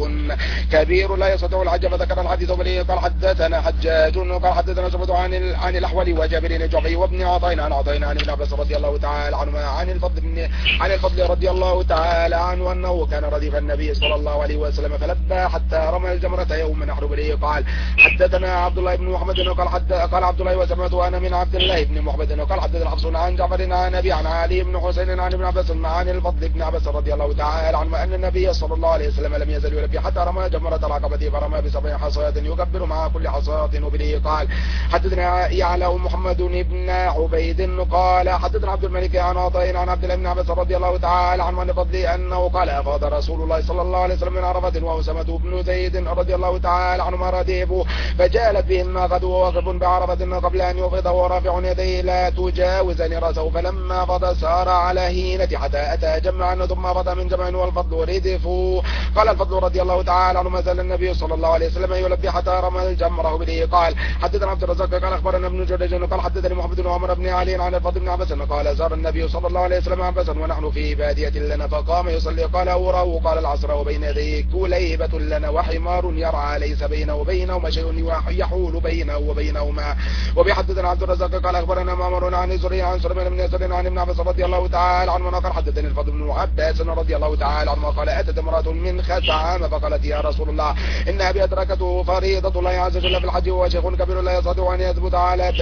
كبير لا يستطيع الحج فذكر الحديث وبه. قال حدثنا حجاج قال حدثنا شعبة عن عن الاحول وجابر الجعفي وابن عطاء عن عطاء عن ابن عباس رضي الله تعالى عنهما عن الفضل بن عن الفضل رضي الله تعالى عنه انه كان رديف النبي صلى الله عليه وسلم فلبى حتى رمى الجمرة يوم نحر به. قال حدثنا عبد الله بن محمد قال حد قال عبد الله وسمعت انا من عبد الله بن محمد قال حدثنا حفص عن جعفر عن ابي عن علي بن حسين عن ابن عباس عن الفضل بن عباس رضي الله تعالى عنه ان النبي صلى الله عليه وسلم لم يزل يلبي حتى رمى جمرة العقبة فرمى بسبع حصيات يكبر مع كل حصاة وبه. قال حدثنا يعلى محمد بن عبيد قال حدثنا عبد الملك عن عطاء عن عبد الله بن عباس رضي الله تعالى عنه عن الفضل انه قال افاض رسول الله صلى الله عليه وسلم من عرفة وأسامة بن زيد رضي الله تعالى عنهما رديف فجالت به الناقة وواقف بعرفة قبل ان يفيض ورافع يديه لا تجاوزن راسه فلما فضى سار على هينة حتى اتى جمعا ثم فضى من جمع والفضل ردف. قال الفضل رضي الله تعالى عنه ما زال النبي صلى الله عليه وسلم يلبي حتى رمى الجمرة به. قال حدثنا عبد الرزاق قال اخبرنا ابن جريج قال حدثني محمد بن عمر بن علي عن الفضل بن عباس قال زار النبي صلى الله عليه وسلم عباسا ونحن في بادية لنا فقام يصلي قال أوراه قال العصر وبين يديه كليبة لنا وحمار يرعى ليس بينه وبينهما شيء يحول بينه وبينهما. وبحدثنا عبد الرزاق قال اخبرنا مامر عن الزهري عن سليمان بن يسار عن ابن عباس رضي الله تعالى عنه قال حدثني الفضل بن عباس رضي الله تعالى عنه قال اتت امرأة من خثعم فقالت يا رسول الله ان ابي ادركته فريضة الله عز وجل في الحج وهو شيخ كبير لا يستطيع ان يثبت على دابة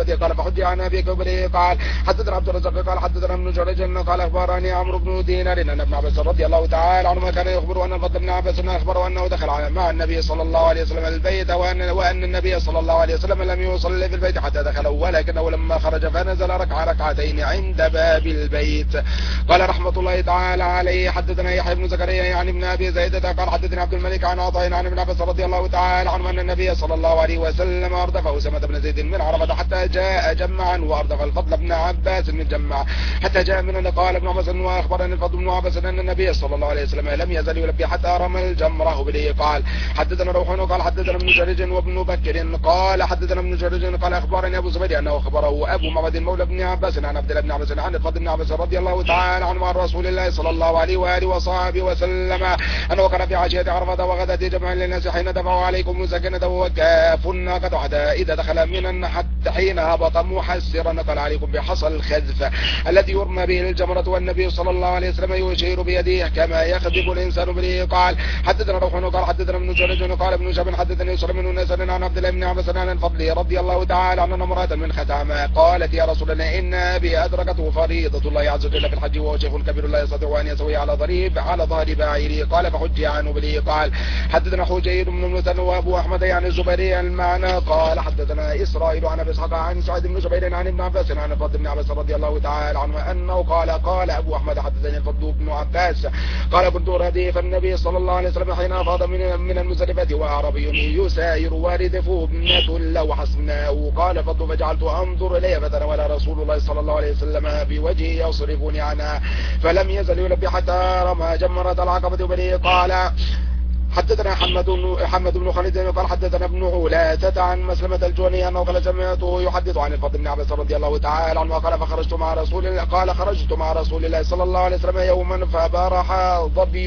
البيت قال فحج عن أبي كبري قال حدثنا عبد الرزاق قال حدثنا ابن جريج قال أخبرني عمرو بن دينار أن ابن عباس رضي الله تعالى عنهما كان يخبر أن الفضل بن عباس أخبره أنه دخل مع النبي صلى الله عليه وسلم البيت وأن, وأن النبي صلى الله عليه وسلم لم يصلي في البيت حتى دخل ولكنه لما خرج فنزل ركع ركعتين عند باب البيت. قال رحمة الله تعالى عليه حدثنا يحيى بن زكريا يعني ابن أبي زيدة قال حدثنا عبد الملك عن عطاء عن ابن عباس رضي الله تعالى عنه أن النبي صلى الله عليه وسلم أردف أسامة بن زيد من عرفة حتى جاء جمعا وأردف الفضل بن عباس من جمع حتى جاء من قال ابن عباس وأخبرني الفضل بن عباس أن النبي صلى الله عليه وسلم لم يزل يلبي حتى رمى الجمرة به. قال حدثنا روح قال حدثنا ابن جريج وابن بكر قال حدثنا ابن جريج قال أخبرني أبو زبير أنه أخبره أبو معبد مولى بن عباس عن عبد الله بن عباس عن الفضل بن عباس رضي الله تعالى عنه عن رسول الله صلى الله عليه وآله وصحبه وسلم أنه كان في عشية عرفة وغداة جمع للناس حين دفعوا عليكم سكنة وكاف الناقة حتى إذا دخل من حتى حين هبط محسرا نقل عليكم بحصى الخذف الذي يرمى به الجمرة والنبي صلى الله عليه وسلم يشير بيده كما يخذف الإنسان به. قال حدثنا روح قال حدثنا ابن جريج قال ابن شهاب حدثني سليمان بن نسل عن عبد الله بن عباس عن الفضل رضي الله تعالى عنه امرأة من ختامة قالت يا رسول الله إن أبي أدركته فريضة الله عز وجل في الحج وهو شيخ كبير لا يستطيع أن يسوي على ضريب على ظهر بعيره قال فحج عنه به. قال حدثنا حجير بن المثنى وأبو أحمد يعني الزبيري المعنى قال حدثنا إسرائيل عن أبي إسحاق عن سعيد بن جبير عن ابن عباس عن الفضل بن عباس رضي الله تعالى عنه أنه قال قال أبو أحمد حدثني الفضل بن عباس قال كنت رديف النبي صلى الله عليه وسلم حين أفاض من من المزدلفة وأعرابي يسائر واردفه ابنة له حسناه قال فضل فجعلت أنظر إليه فتناول رسول الله صلى الله عليه وسلم بوجهه يصرفني عنها فلم يزل يلبي حتى رمى جمرة العقبة بني. قال حدثنا حمد بن حمد بن خالد قال حدثنا ابن علاثة عن مسلمة الجوني انه قال سمعته يحدث عن الفضل بن عباس رضي الله تعالى عنه قال فخرجت مع رسول الله قال خرجت مع رسول الله صلى الله عليه وسلم يوما فبرح ظبي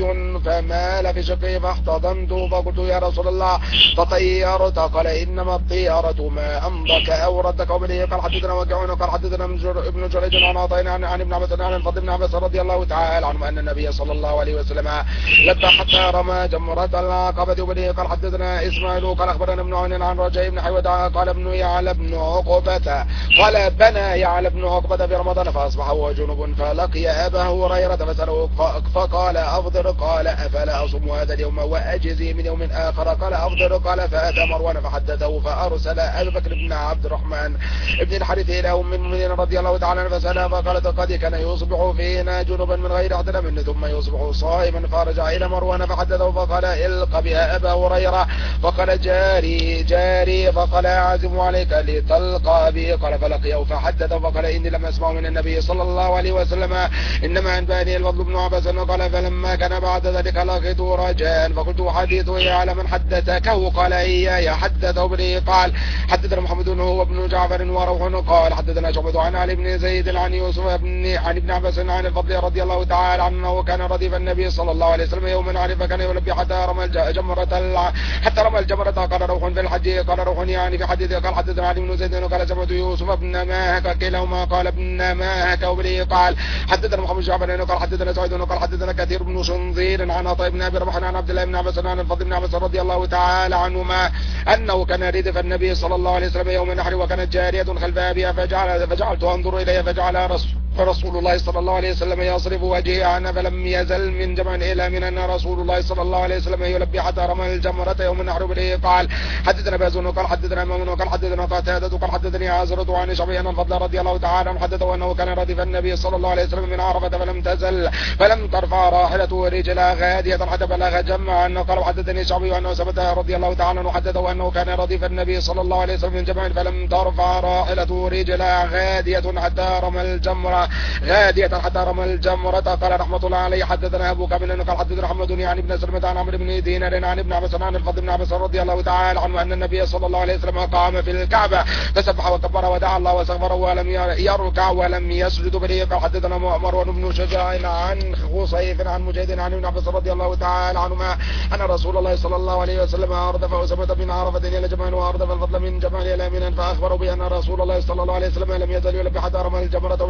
فمال في شقه فاحتضنت فقلت يا رسول الله تطيرت قال انما الطيارة ما امضك او ردك وبليه. قال حدثنا وكعون قال حدثنا ابن جريج عن عطاء عن عن ابن عباس عن الفضل بن عباس رضي الله تعالى عنه ان النبي صلى الله عليه وسلم لبى حتى رمى جمرة العقبة وبنيه. قال حدثنا إسماعيل قال أخبرنا ابن عون عن رجاء بن حيوة قال ابن يعلى بن عقبة قال بنى يعلى بن عقبة في رمضان فأصبح هو جنب فلقي أبا هريرة فسأله فقال أفضل قال أفلا أصوم هذا اليوم وأجزي من يوم آخر قال أفضل قال فأتى مروان فحدثه فأرسل أبي بكر بن عبد الرحمن ابن الحارث إلى أم المؤمنين رضي الله تعالى عنه فسألها فقالت قد كان يصبح فينا جنبا من غير احتلام ثم يصبح صائما فرجع إلى مروان فحدثه فقال الق بها أبا هريرة فقال جاري جاري فقال أعزم عليك لتلقى به قال فلقيه فحدثه فقال إني لم أسمع من النبي صلى الله عليه وسلم إنما أنباني الفضل بن عباس قال فلما كان بعد ذلك لقيت رجاء فقلت حديثه على من حدثكه قال إياي حدثه بني. قال حدثنا محمد هو ابن جعفر وروح قال حدثنا شعبة عن علي بن زيد عن يوسف بن عن ابن عباس عن الفضل رضي الله تعالى عنه كان رديف النبي صلى الله عليه وسلم يوما عرف كان يلبي حتى رمى جمرة حتى رمى الجمرة قال روح في الحج قال روح يعني في حديث قال حدثنا علي بن زيد قال سمعت يوسف بن ماهك كلاهما قال ابن ماهك وبلي. قال حدثنا محمد جعفر قال حدثنا سعيد قال حدثنا كثير بن شنظير عن عطاء بن ابي رباح عن عبد الله بن عباس عن الفضل بن عباس رضي الله تعالى عنهما انه كان ردف النبي صلى الله عليه وسلم يوم النحر وكانت جارية خلف ابيها فجعل فجعلت انظر اليه فجعل رسول فرسول الله صلى الله عليه وسلم يصرف وجهه عنها فلم يزل من جمع إلى من أن رسول الله صلى الله عليه وسلم يلبي حتى رمى الجمرة يوم النحر بليه. قال حدثنا بازون قال حدثنا مؤمن قال حدثنا قتادة قال حدثني عازرة عن شعبي أن الفضل رضي الله تعالى عنه حدثه أنه كان ردف النبي صلى الله عليه وسلم من عرفة فلم تزل فلم ترفع راحلته رجلا غادية حتى بلغ جمعا. قال حدثني شعبي أنه ثبت رضي الله تعالى عنه حدثه أنه كان ردف النبي صلى الله عليه وسلم من جمع فلم ترفع راحلته رجلا غادية حتى رمى الجمرة غادية حتى رمى الجمرة. قال رحمة الله عليه حدثنا أبو كامل قال حدثنا محمد يعني ابن سلمة عن عمرو بن دينار عن ابن عباس عن الفضل بن عباس رضي الله تعالى عنه أن النبي صلى الله عليه وسلم قام في الكعبة فسبح وكبر ودعا الله واستغفر ولم يركع ولم يسجد بليه. قال حدثنا مروان بن شجاع عن خصيف عن مجاهد عن ابن عباس رضي الله تعالى عنهما أن رسول الله صلى الله عليه وسلم أردف أسامة من عرفة إلى جمال وأردف الفضل من جمال إلى منى فأخبروا بأن رسول الله صلى الله عليه وسلم لم يزل يلبي حتى رمى الجمرة بليه. قال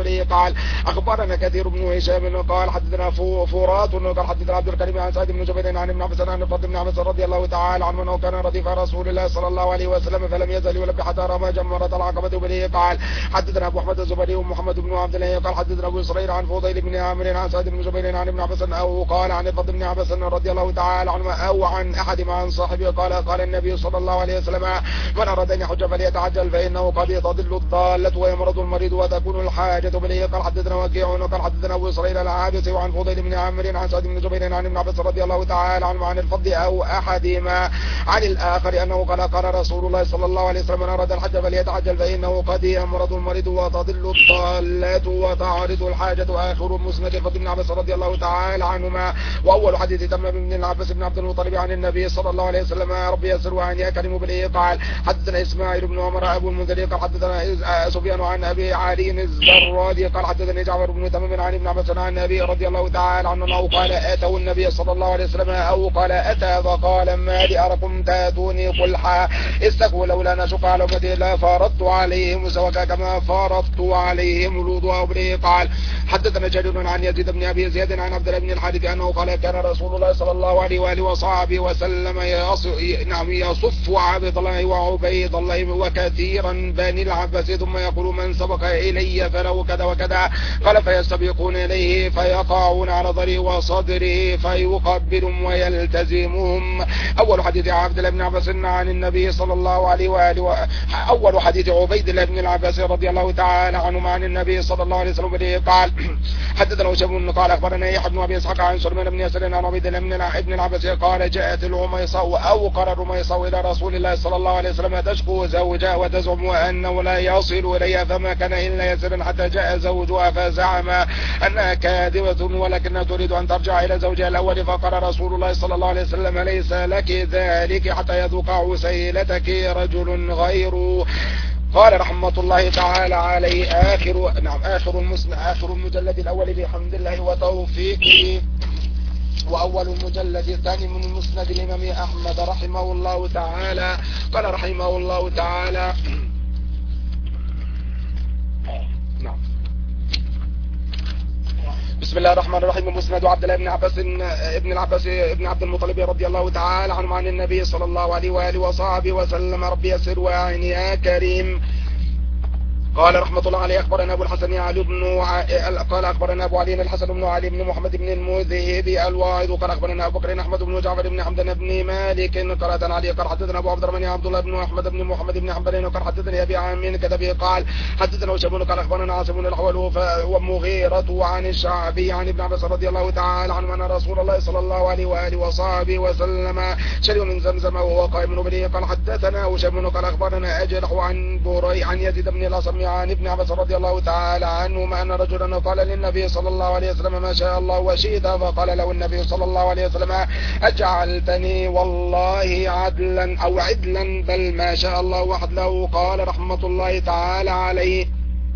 قال اخبرنا كثير بن هشام قال حدثنا فرات قال حدثنا عبد الكريم عن سعيد بن جبير عن ابن عباس عن الفضل بن عباس رضي الله تعالى عنه انه كان رديف رسول الله صلى الله عليه وسلم فلم يزل يلبي حتى رمى جمرة العقبة به. قال حدثنا ابو احمد الزبري ومحمد بن عبد الله قال حدثنا ابو اسرائيل عن فضيل بن عامر عن سعيد بن جبير عن ابن عباس او قال عن الفضل بن عباس رضي الله تعالى عنه او عن احد ما عن صاحبه قال قال النبي صلى الله عليه وسلم من اراد ان يحج فليتعجل فانه قد تضل الضالة ويمرض المريض وتكون الحاجة به. قال حدثنا وكيع قال حدثنا ابو اسرائيل العابسي وعن فضيل بن عامر عن سعيد بن جبير عن ابن عباس رضي الله تعالى عنه عن الفضل او احدهما عن الاخر انه قال قال رسول الله صلى الله عليه وسلم من اراد الحج فليتعجل فانه قد يمرض المريض وتضل الضالة وتعرض الحاجة. اخر مسند الفضل بن عباس رضي الله تعالى عنهما. واول حديث تم بن العباس بن عبد المطلب عن النبي صلى الله عليه وسلم ربي يسر وعن يكرم به. قال حدثنا اسماعيل بن عمر ابو المنذر قال حدثنا سفيان عن ابي علي الزرادي قال حدثني جعفر بن تمام عن ابن عباس عن النبي رضي الله تعالى عنه قال اتوا النبي صلى الله عليه وسلم او قال اتى فقال ما لي اركم تاتوني قلحا استكوا لولا نشق على امتي لا فرضت عليهم سواك كما فرضت عليهم الوضوء به. قال حدثنا جرير عن يزيد بن ابي زياد عن عبد الله بن الحارث انه قال كان رسول الله صلى الله عليه واله وصحبه وسلم نعم يصف عبد الله وعبيد الله وكثيرا بني العباس ثم يقول من سبق الي فله كذا وكذا قال فيستبقون اليه فيقعون على ظهره وصدره فيقبلهم ويلتزمهم. اول حديث عبد الله بن عباس عن النبي صلى الله عليه واله و... اول حديث عبيد الله بن العباس رضي الله تعالى عنه عن النبي صلى الله عليه وسلم قال حدثنا هشام قال اخبرنا يحيى بن ابي اسحاق عن سليمان بن يسار عن عبيد الله بن العباس قال جاءت الرميصاء او قال الرميصاء الى رسول الله صلى الله عليه وسلم تشكو زوجها وتزعم انه لا يصل اليها فما كان الا يسرا حتى جاء زوجها فزعم انها كاذبة ولكنها تريد ان ترجع الى زوجها الاول. فقال رسول الله صلى الله عليه وسلم ليس لك ذلك حتى يذوق عسيلتك رجل غير. قال رحمة الله تعالى عليه آخر نعم آخر المسند آخر المجلد الأول بحمد الله وتوفيقه وأول المجلد الثاني من المسند الإمام أحمد رحمه الله تعالى. قال رحمه الله تعالى نعم بسم الله الرحمن الرحيم. مسند عبد الله بن عباس ابن العباس ابن عبد المطلب رضي الله تعالى عنه عن النبي صلى الله عليه واله وصحبه وسلم ربي يسر وعين يا كريم. قال رحمة الله عليه اخبرنا ابو الحسن علي بن قال اخبرنا ابو علي الحسن بن علي بن محمد بن المذهبي الواعظ قال اخبرنا ابو بكر احمد بن جعفر بن حمدان بن مالك قال علي قال حدثنا ابو عبد الرحمن عبد الله بن احمد بن محمد بن حنبل قال حدثني ابي عامر كذا قال حدثنا هشام قال اخبرنا عاصم بن الاحول ومغيرة عن الشعبي عن ابن عباس رضي الله تعالى عنه ان رسول الله صلى الله عليه واله وصحبه وسلم شرب من زمزم وهو قائم به. قال حدثنا هشام قال اخبرنا اجرح عن بري عن يزيد بن الاصم عن ابن عباس رضي الله تعالى عنه أن رجلا قال للنبي صلى الله عليه وسلم ما شاء الله وشئت فقال له النبي صلى الله عليه وسلم أجعلتني والله عدلا أو عدلا بل ما شاء الله وحده. قال رحمة الله تعالى عليه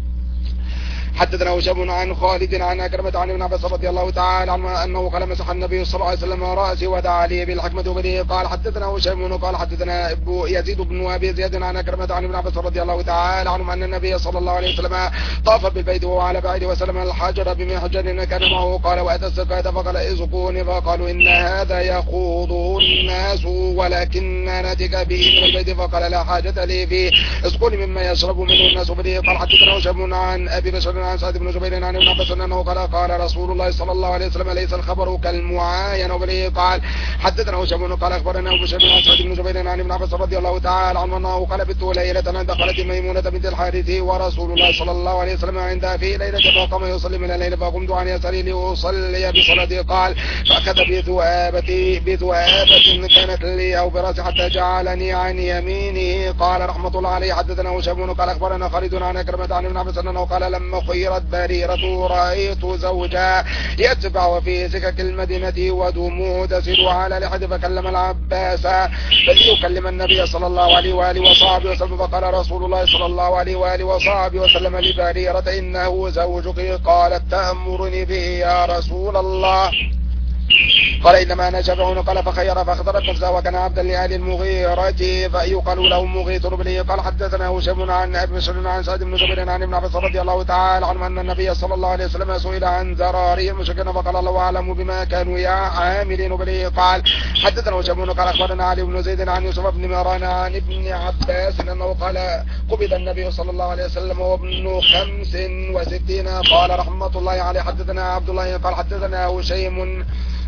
حدثنا هشام عن خالد عن أكرمة عن ابن عباس رضي الله تعالى عنه أنه قال مسح النبي صلى الله عليه وسلم رأسي ودعا لي بالحكمة به. قال حدثنا هشام قال حدثنا ابو يزيد بن ابي زياد عن أكرمة عن ابن عباس رضي الله تعالى عنه أن النبي صلى الله عليه وسلم طاف بالبيت وهو على بعير وسلم الحجر بمحجر كان معه. قال وأتى السقاية فقال اسقوني فقالوا إن هذا يخوضه الناس ولكن ناتك به من البيت فقال لا حاجة لي فيه اسقوني مما يشرب منه الناس به. قال حدثنا هشام عن ابي بشر عن سعد بن جبير عن ابن عباس انه قال قال رسول الله صلى الله عليه وسلم ليس الخبر كالمعاين وبه. قال حدثنا هشام قال اخبرنا ابو بشر عن سعد بن جبير عن ابن عباس رضي الله تعالى عنه انه قال بت ليله دخلت ميمونه بنت الحارث ورسول الله صلى الله عليه وسلم عندها في ليله فقام يصلي من الليل فقمت عن يساري لاصلي بصلاتي. قال فاخذ بذؤابتي بذؤابه كانت لي او براسي حتى جعلني عن يمينه. قال رحمه الله عليه حدثنا هشام قال اخبرنا خالد عن أكرمة عن ابن عباس انه قال لما خيرت بريرة رأيت زوجها يتبع في سكك المدينة ودموع تسير على لحد فكلم العباس فليكلم النبي صلى الله عليه وآله وصحبه وسلم. فقال رسول الله صلى الله عليه وآله وصحبه وسلم لبريرة إنه زوجك. قالت تأمرني به يا رسول الله. قال إنما أنا شافع. قال فخير فاختارت نفسه وكان عبدا لآل المغيرة فيقال له مغيث بن. قال حدثنا هشام عن أبي بشر عن سعد بن جبير عن ابن عباس رضي الله تعالى عنه أن النبي صلى الله عليه وسلم سئل عن ذراري المشركين فقال الله أعلم بما كانوا عاملين به. قال حدثنا هشام قال أخبرنا علي بن زيد عن يوسف بن مهران عن ابن عباس أنه قال قبض النبي صلى الله عليه وسلم وابن خمس وستين. قال رحمة الله عليه حدثنا عبد الله قال حدثنا هشيم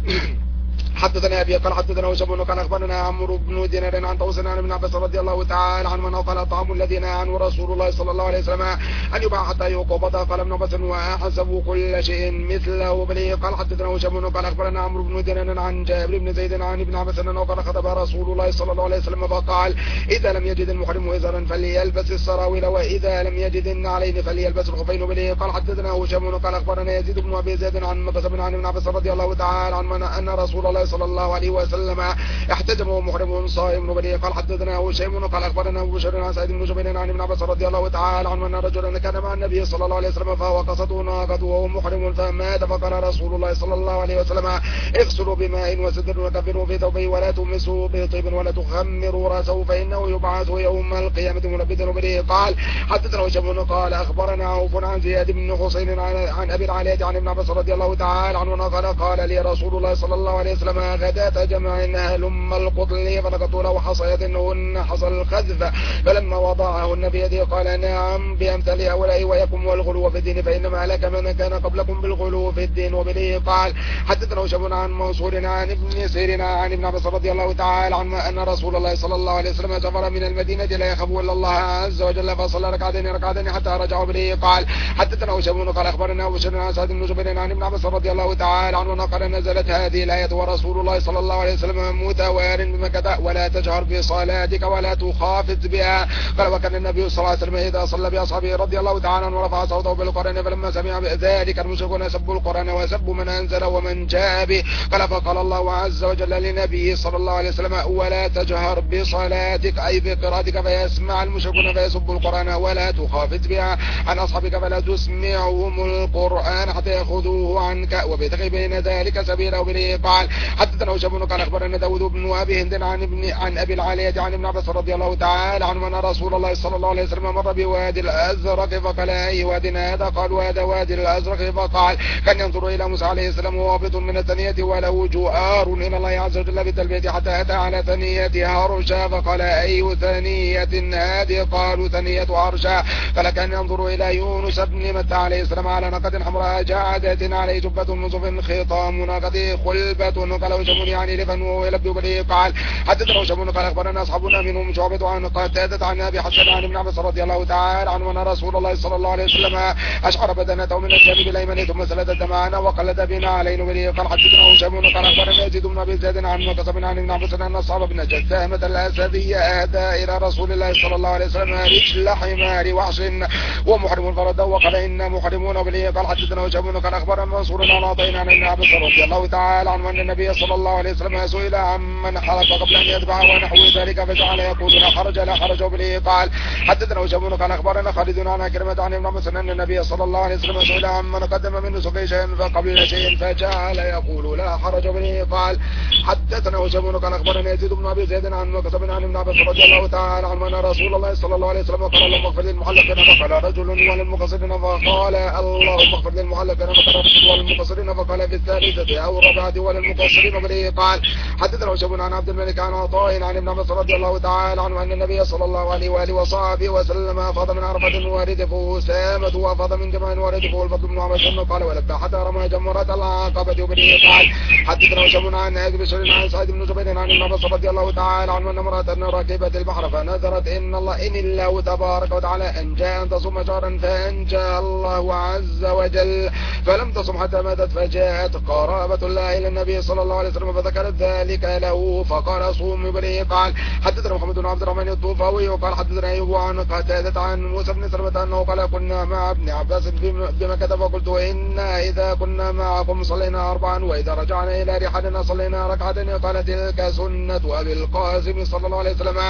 حدثنا أبي قال حدثنا هشام قال أخبرنا عمرو بن دينار عن طوس عن ابن عباس رضي الله تعالى عنه أنه قال طعام الذين عنه رسول الله صلى الله عليه وسلم أن يباع حتى يقبض. قال ابن عباس وأحسب كل شيء مثله بني. قال حدثنا هشام قال أخبرنا عمرو بن دينار عن جابر بن زيد عن ابن عباس أنه قال خطب رسول الله صلى الله عليه وسلم فقال إذا لم يجد المحرم إزارا فليلبس السراويل وإذا لم يجد النعلين فليلبس الخفين بني. قال حدثنا هشام قال أخبرنا يزيد بن أبي زيد عن مقسم عن ابن عباس رضي الله تعالى عنه أن رسول الله صلى الله عليه وسلم احتجم ومحرم صائم بني. قال حدثنا هشام قال أخبرنا أبو بشر عن سعيد بن جبير عن ابن عباس رضي الله تعالى عنه أن رجلا كان مع النبي صلى الله عليه وسلم فوقصته ناقته وهو محرم فمات. فقال رسول الله صلى الله عليه وسلم اغسلوا بماء وسدر وكفروا في ثوبه ولا تمسوا بطيب ولا تخمروا راسه فإنه يبعث يوم القيامة ملبدا بني. قال حدثنا هشام قال أخبرنا عوف عن زياد بن حسين عن أبي العالية عن ابن عباس رضي الله تعالى عنه قال قال لي رسول الله صلى الله عليه وسلم غداة جمع هلم القطل فلقد له حصيتهن حصى الخذف فلما وضعهن بيده قال نعم بأمثال هؤلاء ويكم والغلو في الدين فإنما هلك من كان قبلكم بالغلو في الدين وبه. قال حدثنا هشام عن منصور عن ابن سيرين عن ابن عباس رضي الله تعالى عنه أن رسول الله صلى الله عليه وسلم سافر من المدينة لا يخاف إلا الله عز وجل فصلى ركعتين ركعتين حتى رجعوا به. قال حدثنا هشام قال أخبرنا أبو بشر عن سعد بن جبير عن ابن عباس رضي الله تعالى عنه قال نزلت هذه الآية ورسول الله صلى الله عليه وسلم متوار بمكة ولا تجهر بصلاتك ولا تخافت بها. قال وكان النبي صلى الله عليه وسلم إذا صلى بأصحابه رضي الله تعالى عنه ورفع صوته بالقرآن فلما سمع ذلك المشركون سبوا القرآن وسبوا من أنزل ومن جاء به. قال فقال الله عز وجل لنبيه صلى الله عليه وسلم ولا تجهر بصلاتك أي بقراءتك فيسمع المشركون فيسبوا القرآن ولا تخافت بها عن أصحابك فلا تسمعهم القرآن حتى يأخذوه عنك وبتغي بين ذلك سبيلا وبه. قال حدثنا هشام قال أخبرنا داود بن أبي هند عن ابن عن أبي العالية عن ابن عباس رضي الله تعالى عنه أن رسول الله صلى الله عليه وسلم مر بوادي الأزرق فقال أي واد هذا؟ قال هذا وادي الأزرق. فقال كان ينظر إلى موسى عليه السلام وهابط من الثنية وله جؤار إلى الله عز وجل بالتلبية حتى أتى على ثنية هرشا فقال أي ثنية هذه؟ قالوا ثنية هرشا. فكان ينظر إلى يونس بن متى عليه السلام على ناقة حمراء جعدة عليه جبة من صف خطام ناقته خلبة. قال هشام يعني لفن وهو يلبي بليه. قال حدثنا هشام قال أخبرنا أصحابنا منهم شعبة عن قتادة عن أبي حسن عن ابن عباس رضي الله تعالى عنه أن رسول الله صلى الله عليه وسلم أشعر بدنته من الجانب الأيمن ثم سلت دمعنا وقلد بنا علينا بليه. قال حدثنا هشام قال أخبرنا يزيد بن أبي زيد عن مقسم عن ابن عباس أن أصحاب بن جثامة الأسدية أهدى إلى رسول الله صلى الله عليه وسلم رجل حمار وحش ومحرم فرده وقال إنا محرمون بليه. قال حدثنا هشام قال أخبرنا منصور عن عطين عن ابن عباس رضي الله تعالى عنه أن النبي صلى الله عليه وسلم سئل عمن حلق قبل أن يتبع ونحو ذلك فجعل يقول لا حرج لا حرج بليه. قال حدثنا هشام قال أخبرنا خالد عن كلمة عن ابن عباس أن النبي صلى الله عليه وسلم سئل عمن قدم من نسك شيئا فقبل شيء فجعل يقول لا حرج بليه. قال حدثنا هشام قال أخبرنا يزيد بن أبي زيد عن مقسم عن ابن عباس رضي الله تعالى عنه أن رسول الله صلى الله عليه وسلم قال اللهم اغفر للمحلقين فقال رجل وللمقصرين فقال اللهم اغفر للمحلقين فقال رجل وللمقصرين فقال في الثالثة أو الرابعة وللمقصرين بليه. قال حدثنا هشام عن عبد الملك عن عطاء عن ابن عباس رضي الله تعالى عنه أن النبي صلى الله عليه وآله وصحبه وسلم أفاض من عرفة وردفه سامة وأفاض من جمع وردفه الفضل بن عباس قال ولبى حتى رمى جمرة العقبة بليه. قال حدثنا هشام عن أبي بشر عن سعيد بن جبير عن ابن عباس رضي الله تعالى عنه أن امرأة ركبت البحر فنذرت إن الله إن الله تبارك وتعالى أن جاء أن تصوم شهرا فأنجى الله عز وجل فلم تصم حتى ماتت فجاءت قرابة الله إلى النبي صلى الله عليه وسلم فذكرت ذلك له فقال صوم بليه. قال حدثنا محمد بن عبد الرحمن الطوفاوي وقال حدثنا أيوب عن قتادة عن موسى بن سلمة أنه قال كنا مع ابن عباس بمكة فقلت إنا إذا كنا معكم صلينا أربعا وإذا رجعنا إلى رحالنا صلينا ركعتين. قال تلك سنة أبي القاسم صلى الله عليه وسلم.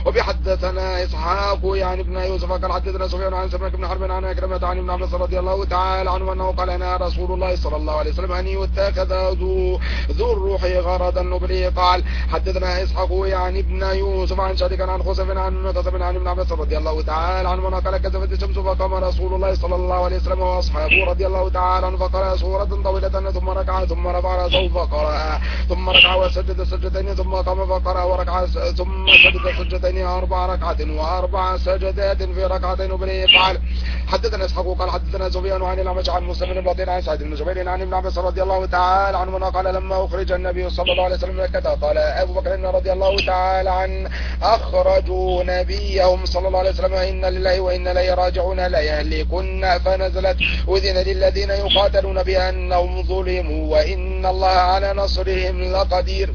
وبحدثنا إسحاق يعني ابن يوسف قال حدثنا سفيان عن سمك بن حرب عن أكرمة عن ابن عباس رضي الله تعالى عنه أنه قال أنا رسول الله صلى الله عليه وسلم أن يتخذ ذو ذو روحي غرضا نبلي. قال حدثنا إسحاق يعني ابن يوسف عن شريك عن خصف عن منتصب عن ابن عباس رضي الله تعالى عنه قال كسفت الشمس فقام رسول الله صلى الله عليه وسلم وأصحابه رضي الله تعالى عنه فقرأ سورة طويلة ثم ركع ثم رفع رأسه فقرأ ثم ركع وسجد سجدتين ثم قام فقرأ وركع ثم سجد سجدتين أربع ركعات وأربع سجدات في ركعتين نبلي. قال حدثنا إسحاق قال حدثنا سفيان عن الأعمش عن مسلم بن بطين عن سعد بن جبير عن ابن عباس رضي الله تعالى عنه قال لما أخرج النبي صلى الله عليه وسلم مكة قال أبو بكر رضي الله تعالى عنه أخرجوا نبيهم صلى الله عليه وسلم إن لله وإن إليه راجعون لا يهلكن فنزلت أذن للذين يقاتلون بأنهم ظلموا وإن الله على نصرهم لقدير.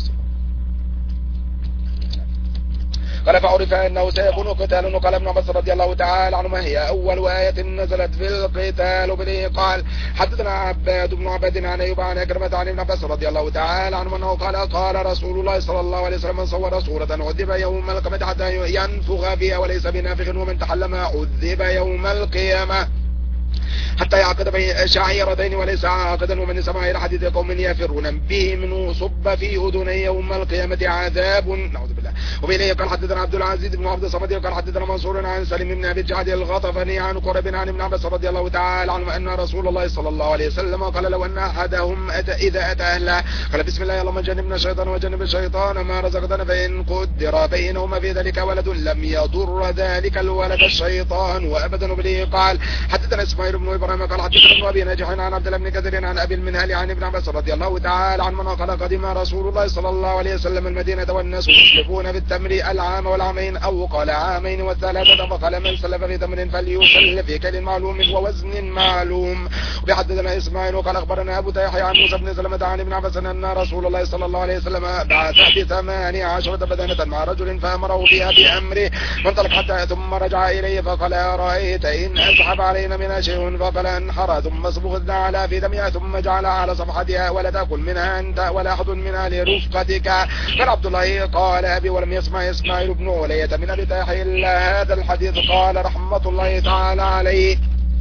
قال فعرف أنه سيكون قتال. قال ابن عباس رضي الله تعالى عنهما هي أول آية نزلت في القتال به. قال حدثنا عباد بن عبد عن أيوب عن أكرمة عن ابن عباس رضي الله تعالى عنه أنه قال قال رسول الله صلى الله عليه وسلم من صور صورة عذب يوم القيامة حتى ينفخ فيها وليس بنافخ ومن تحلم عذب يوم القيامة حتى يعقد بين شعيرتين وليس عاقدا ومن سمع إلى حديث قوم يفرون به منه صب في أذني يوم القيامة عذاب. نعوذ بالله. وبإليه قال حدثنا عبد العزيز بن عبد الصمد قال حدثنا منصور عن سليم بن أبي الجعد الغطفاني عن قرب عن ابن عباس رضي الله تعالى عنه أن رسول الله صلى الله عليه وسلم قال لو أن أحدهم أتى إذا أتى أهله قال بسم الله اللهم جنبنا الشيطان وجنب الشيطان ما رزقتنا فإن قدر بينهما في ذلك ولد لم يضر ذلك الولد الشيطان وأبدا. وبإليه قال حدثنا إسماعيل بن إبراهيم قال حدثنا ابن أبي نجح عن عبد الله بن كثير عن أبي المنهل عن ابن عباس رضي الله تعالى عنه قال قدم رسول الله صلى الله عليه وسلم المدينة والناس يسلفون بالتمر العام والعامين أو قال عامين والثلاثة فقال من سلف في تمر فليسلف في كيل معلوم ووزن معلوم. وبحدثنا إسماعيل قال أخبرنا أبو تيحيى عن موسى بن سلمة عن ابن عباس أن رسول الله صلى الله عليه وسلم بعث بثمانية عشرة بدنة مع رجل فأمره بها بأمره فانطلق حتى ثم رجع إليه فقال أرأيت إن أسحب علينا من شيء فقال انحر ثم صبغنا على في دمها ثم جعل على صفحتها ولا تأكل منها أنت ولا أحد منها لرفقتك. قال عبد الله قال أبي ولم يسمع إسماعيل بن علية من أبي تيحيى إلا هذا الحديث قال رحمة الله تعالى عليه.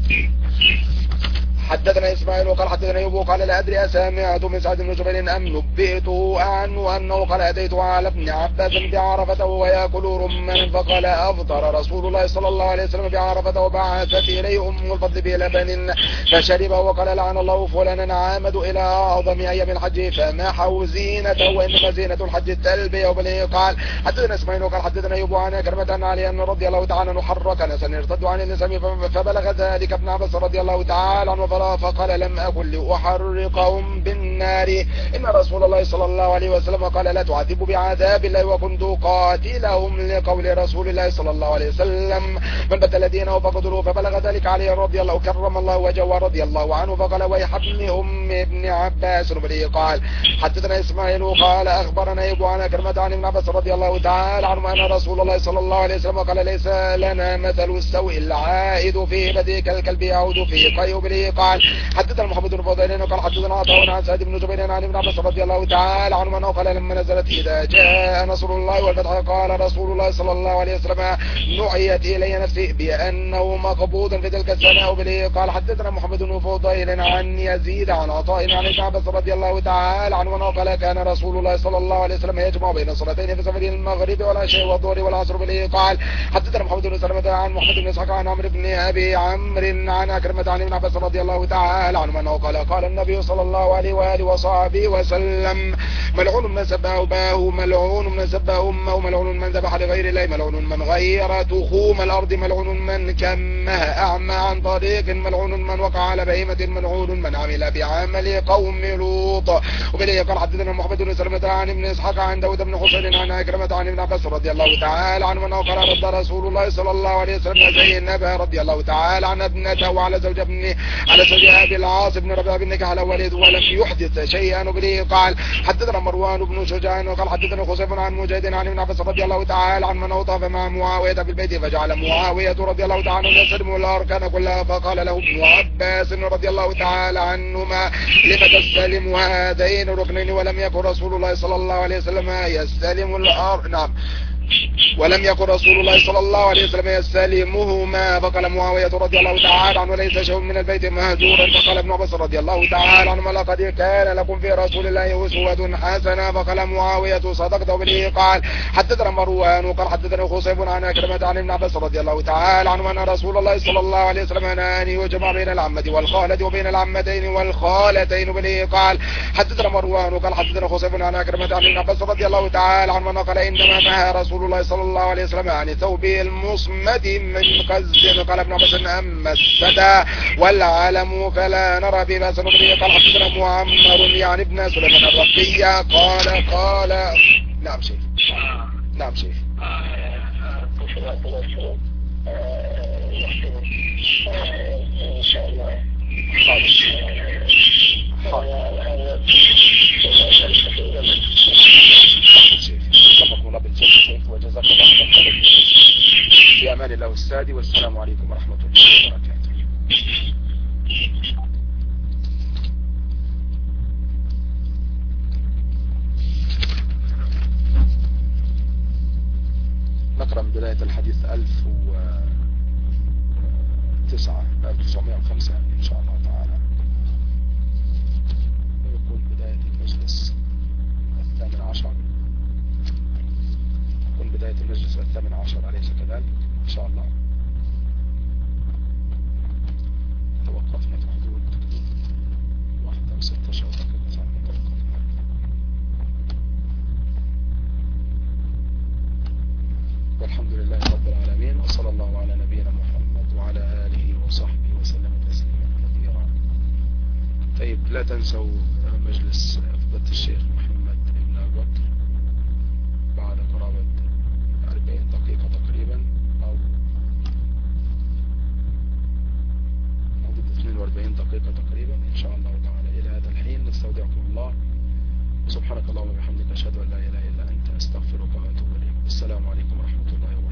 حدثنا إسماعيل وقال حدثنا أيوب قال لا أدري أسمعت من سعد بن جبير أم نبئته عنه أنه قال أتيت على ابن عباس بعرفة ويأكل رمان فقال أفطر رسول الله صلى الله عليه وسلم بعرفة وبعثت إليه أم الفضل بلبن فشرب وقال لعن الله فلانا عامد إلى أعظم أيام الحج فمحوا زينته وإنما زينة الحج التلبية. وبليه قال حدثنا إسماعيل وقال حدثنا أيوب عن كرمة علي أن رضي الله تعالى عنه حرك ناسا ارتدوا عن الإسلام فبلغ ذلك ابن عباس رضي الله تعالى عنه فقال لم أكن لأحرقهم بالنار إن رسول الله صلى الله عليه وسلم قال لا تعذبوا بعذاب الله وكنت قاتلهم لقول رسول الله صلى الله عليه وسلم من بدل دينه فقتلوه فبلغ ذلك عليه رضي الله كرم الله وجوه رضي الله عنه فقال ويح ابن أم ابن عباس. وبه قال حدثنا إسماعيل قال أخبرنا أيوب عن كرمة عن ابن عباس رضي الله تعالى عنه أن رسول الله صلى الله عليه وسلم قال ليس لنا مثل السوء العائد في بدء كالكلب يعود في قي. وبه قال حدثنا محمد بن فضيل قال حدثنا عطاء عن سعد بن جبير عن ابن عباس رضي الله تعالى عنه انه قال لما نزلت اذا جاء نصر الله والفتح قال رسول الله صلى الله عليه وسلم نعيت الي نفسي بانه مقبوض في تلك السنه. وبه قال حدثنا محمد بن فضيل عن يزيد عن عطاء عن ابن عباس رضي الله تعالى عنه انه قال كان رسول الله صلى الله عليه وسلم يجمع بين الصلاتين في سفر المغرب والعشاء والظهر والعصر. وبه قال حدثنا محمد بن سلمة عن محمد بن اسحاق عن عمرو بن ابي عمرو عن أكرمة عن ابن عباس رضي الله تعالى عنه أنه قال قال النبي صلى الله عليه وآله وصحبه وسلم ملعون من سبه أباه ملعون من سبه أمه ملعون من ذبح لغير الله ملعون من غير تخوم الأرض ملعون من كمها أعمى عن طريق ملعون من وقع على بهيمة ملعون من عمل بعمل قوم لوط. وبليه قال حدثنا محمد بن سلمة عن ابن إسحاق عن داود بن حسين عن أكرمة عن ابن عباس رضي الله تعالى عنه أنه قال رد رسول الله صلى الله عليه وسلم زينب رضي الله تعالى عن ابنته وعلى زوج ابن على زوج أبي العاص بن ربيعة بن كحل ولد ولم يحدث شيئا. وبليه قال حدثنا مروان بن شجاع وقال حدثنا خصيف عن مجاهد عن ابن عباس رضي الله تعالى عن من طاف مع معاوية في البيت فجعل معاوية رضي الله تعالى عنه يسلم الأركان كلها فقال له ابن عباس رضي الله تعالى عنهما لم تستلم هذين الركنين ولم يكن رسول الله صلى الله عليه وسلم يستلم الأرض. نعم ولم يكن رسول الله صلى الله عليه وسلم يستلمهما. فقال معاوية رضي الله تعالى عنه ليس شيء من البيت مهجورا. فقال ابن عباس رضي الله تعالى عنه لقد كان لكم في رسول الله أسوة حسنة. فقال معاوية صدقت به. قال حدثنا مروان قال حدثنا خصيب عن أكرمة عن ابن عباس رضي الله تعالى عنه أن رسول الله صلى الله عليه وسلم نهى أن يجمع بين العمة والخالة وبين العمتين والخالتين به. قال حدثنا مروان قال حدثنا خصيب عن أكرمة عن ابن عباس رضي الله تعالى عنه قال إنما نهى رسول الله صلى الله عليه وسلم عن ثوبه المصمد من قز. قال ابن عباس أما السدى والعلم فلا نرى به بأسا به. قال حدثنا معمر يعني ابن سليمان الرقية قال قال نعم شيخ نعم شيخ إن شاء الله. وجزاك الله خيرا. في أمان الله السادي والسلام عليكم ورحمة الله وبركاته. نقرأ من بداية الحديث ألف وتسعة ألف وتسعمائة وخمسة إن شاء الله تعالى. ويكون بداية المجلس الثامن عشر يكون بداية المجلس الثامن عشر أليس كذلك؟ إن شاء الله. توقفنا في حدود واحدة وستة عشر دقيقة صار توقفنا. والحمد لله رب العالمين وصلى الله على نبينا محمد وعلى آله وصحبه وسلم تسليما كثيرا. طيب لا تنسوا مجلس فضيلة الشيخ محمد بن أبي بكر بعد قرابة أربعين دقيقة تقريبا أو حدود اثنين وأربعين دقيقة تقريبا إن شاء الله تعالى. إلى هذا الحين نستودعكم الله وسبحانك اللهم وبحمدك أشهد أن لا إله إلا أنت أستغفرك وأتوب إليك. السلام عليكم ورحمة الله وبركاته.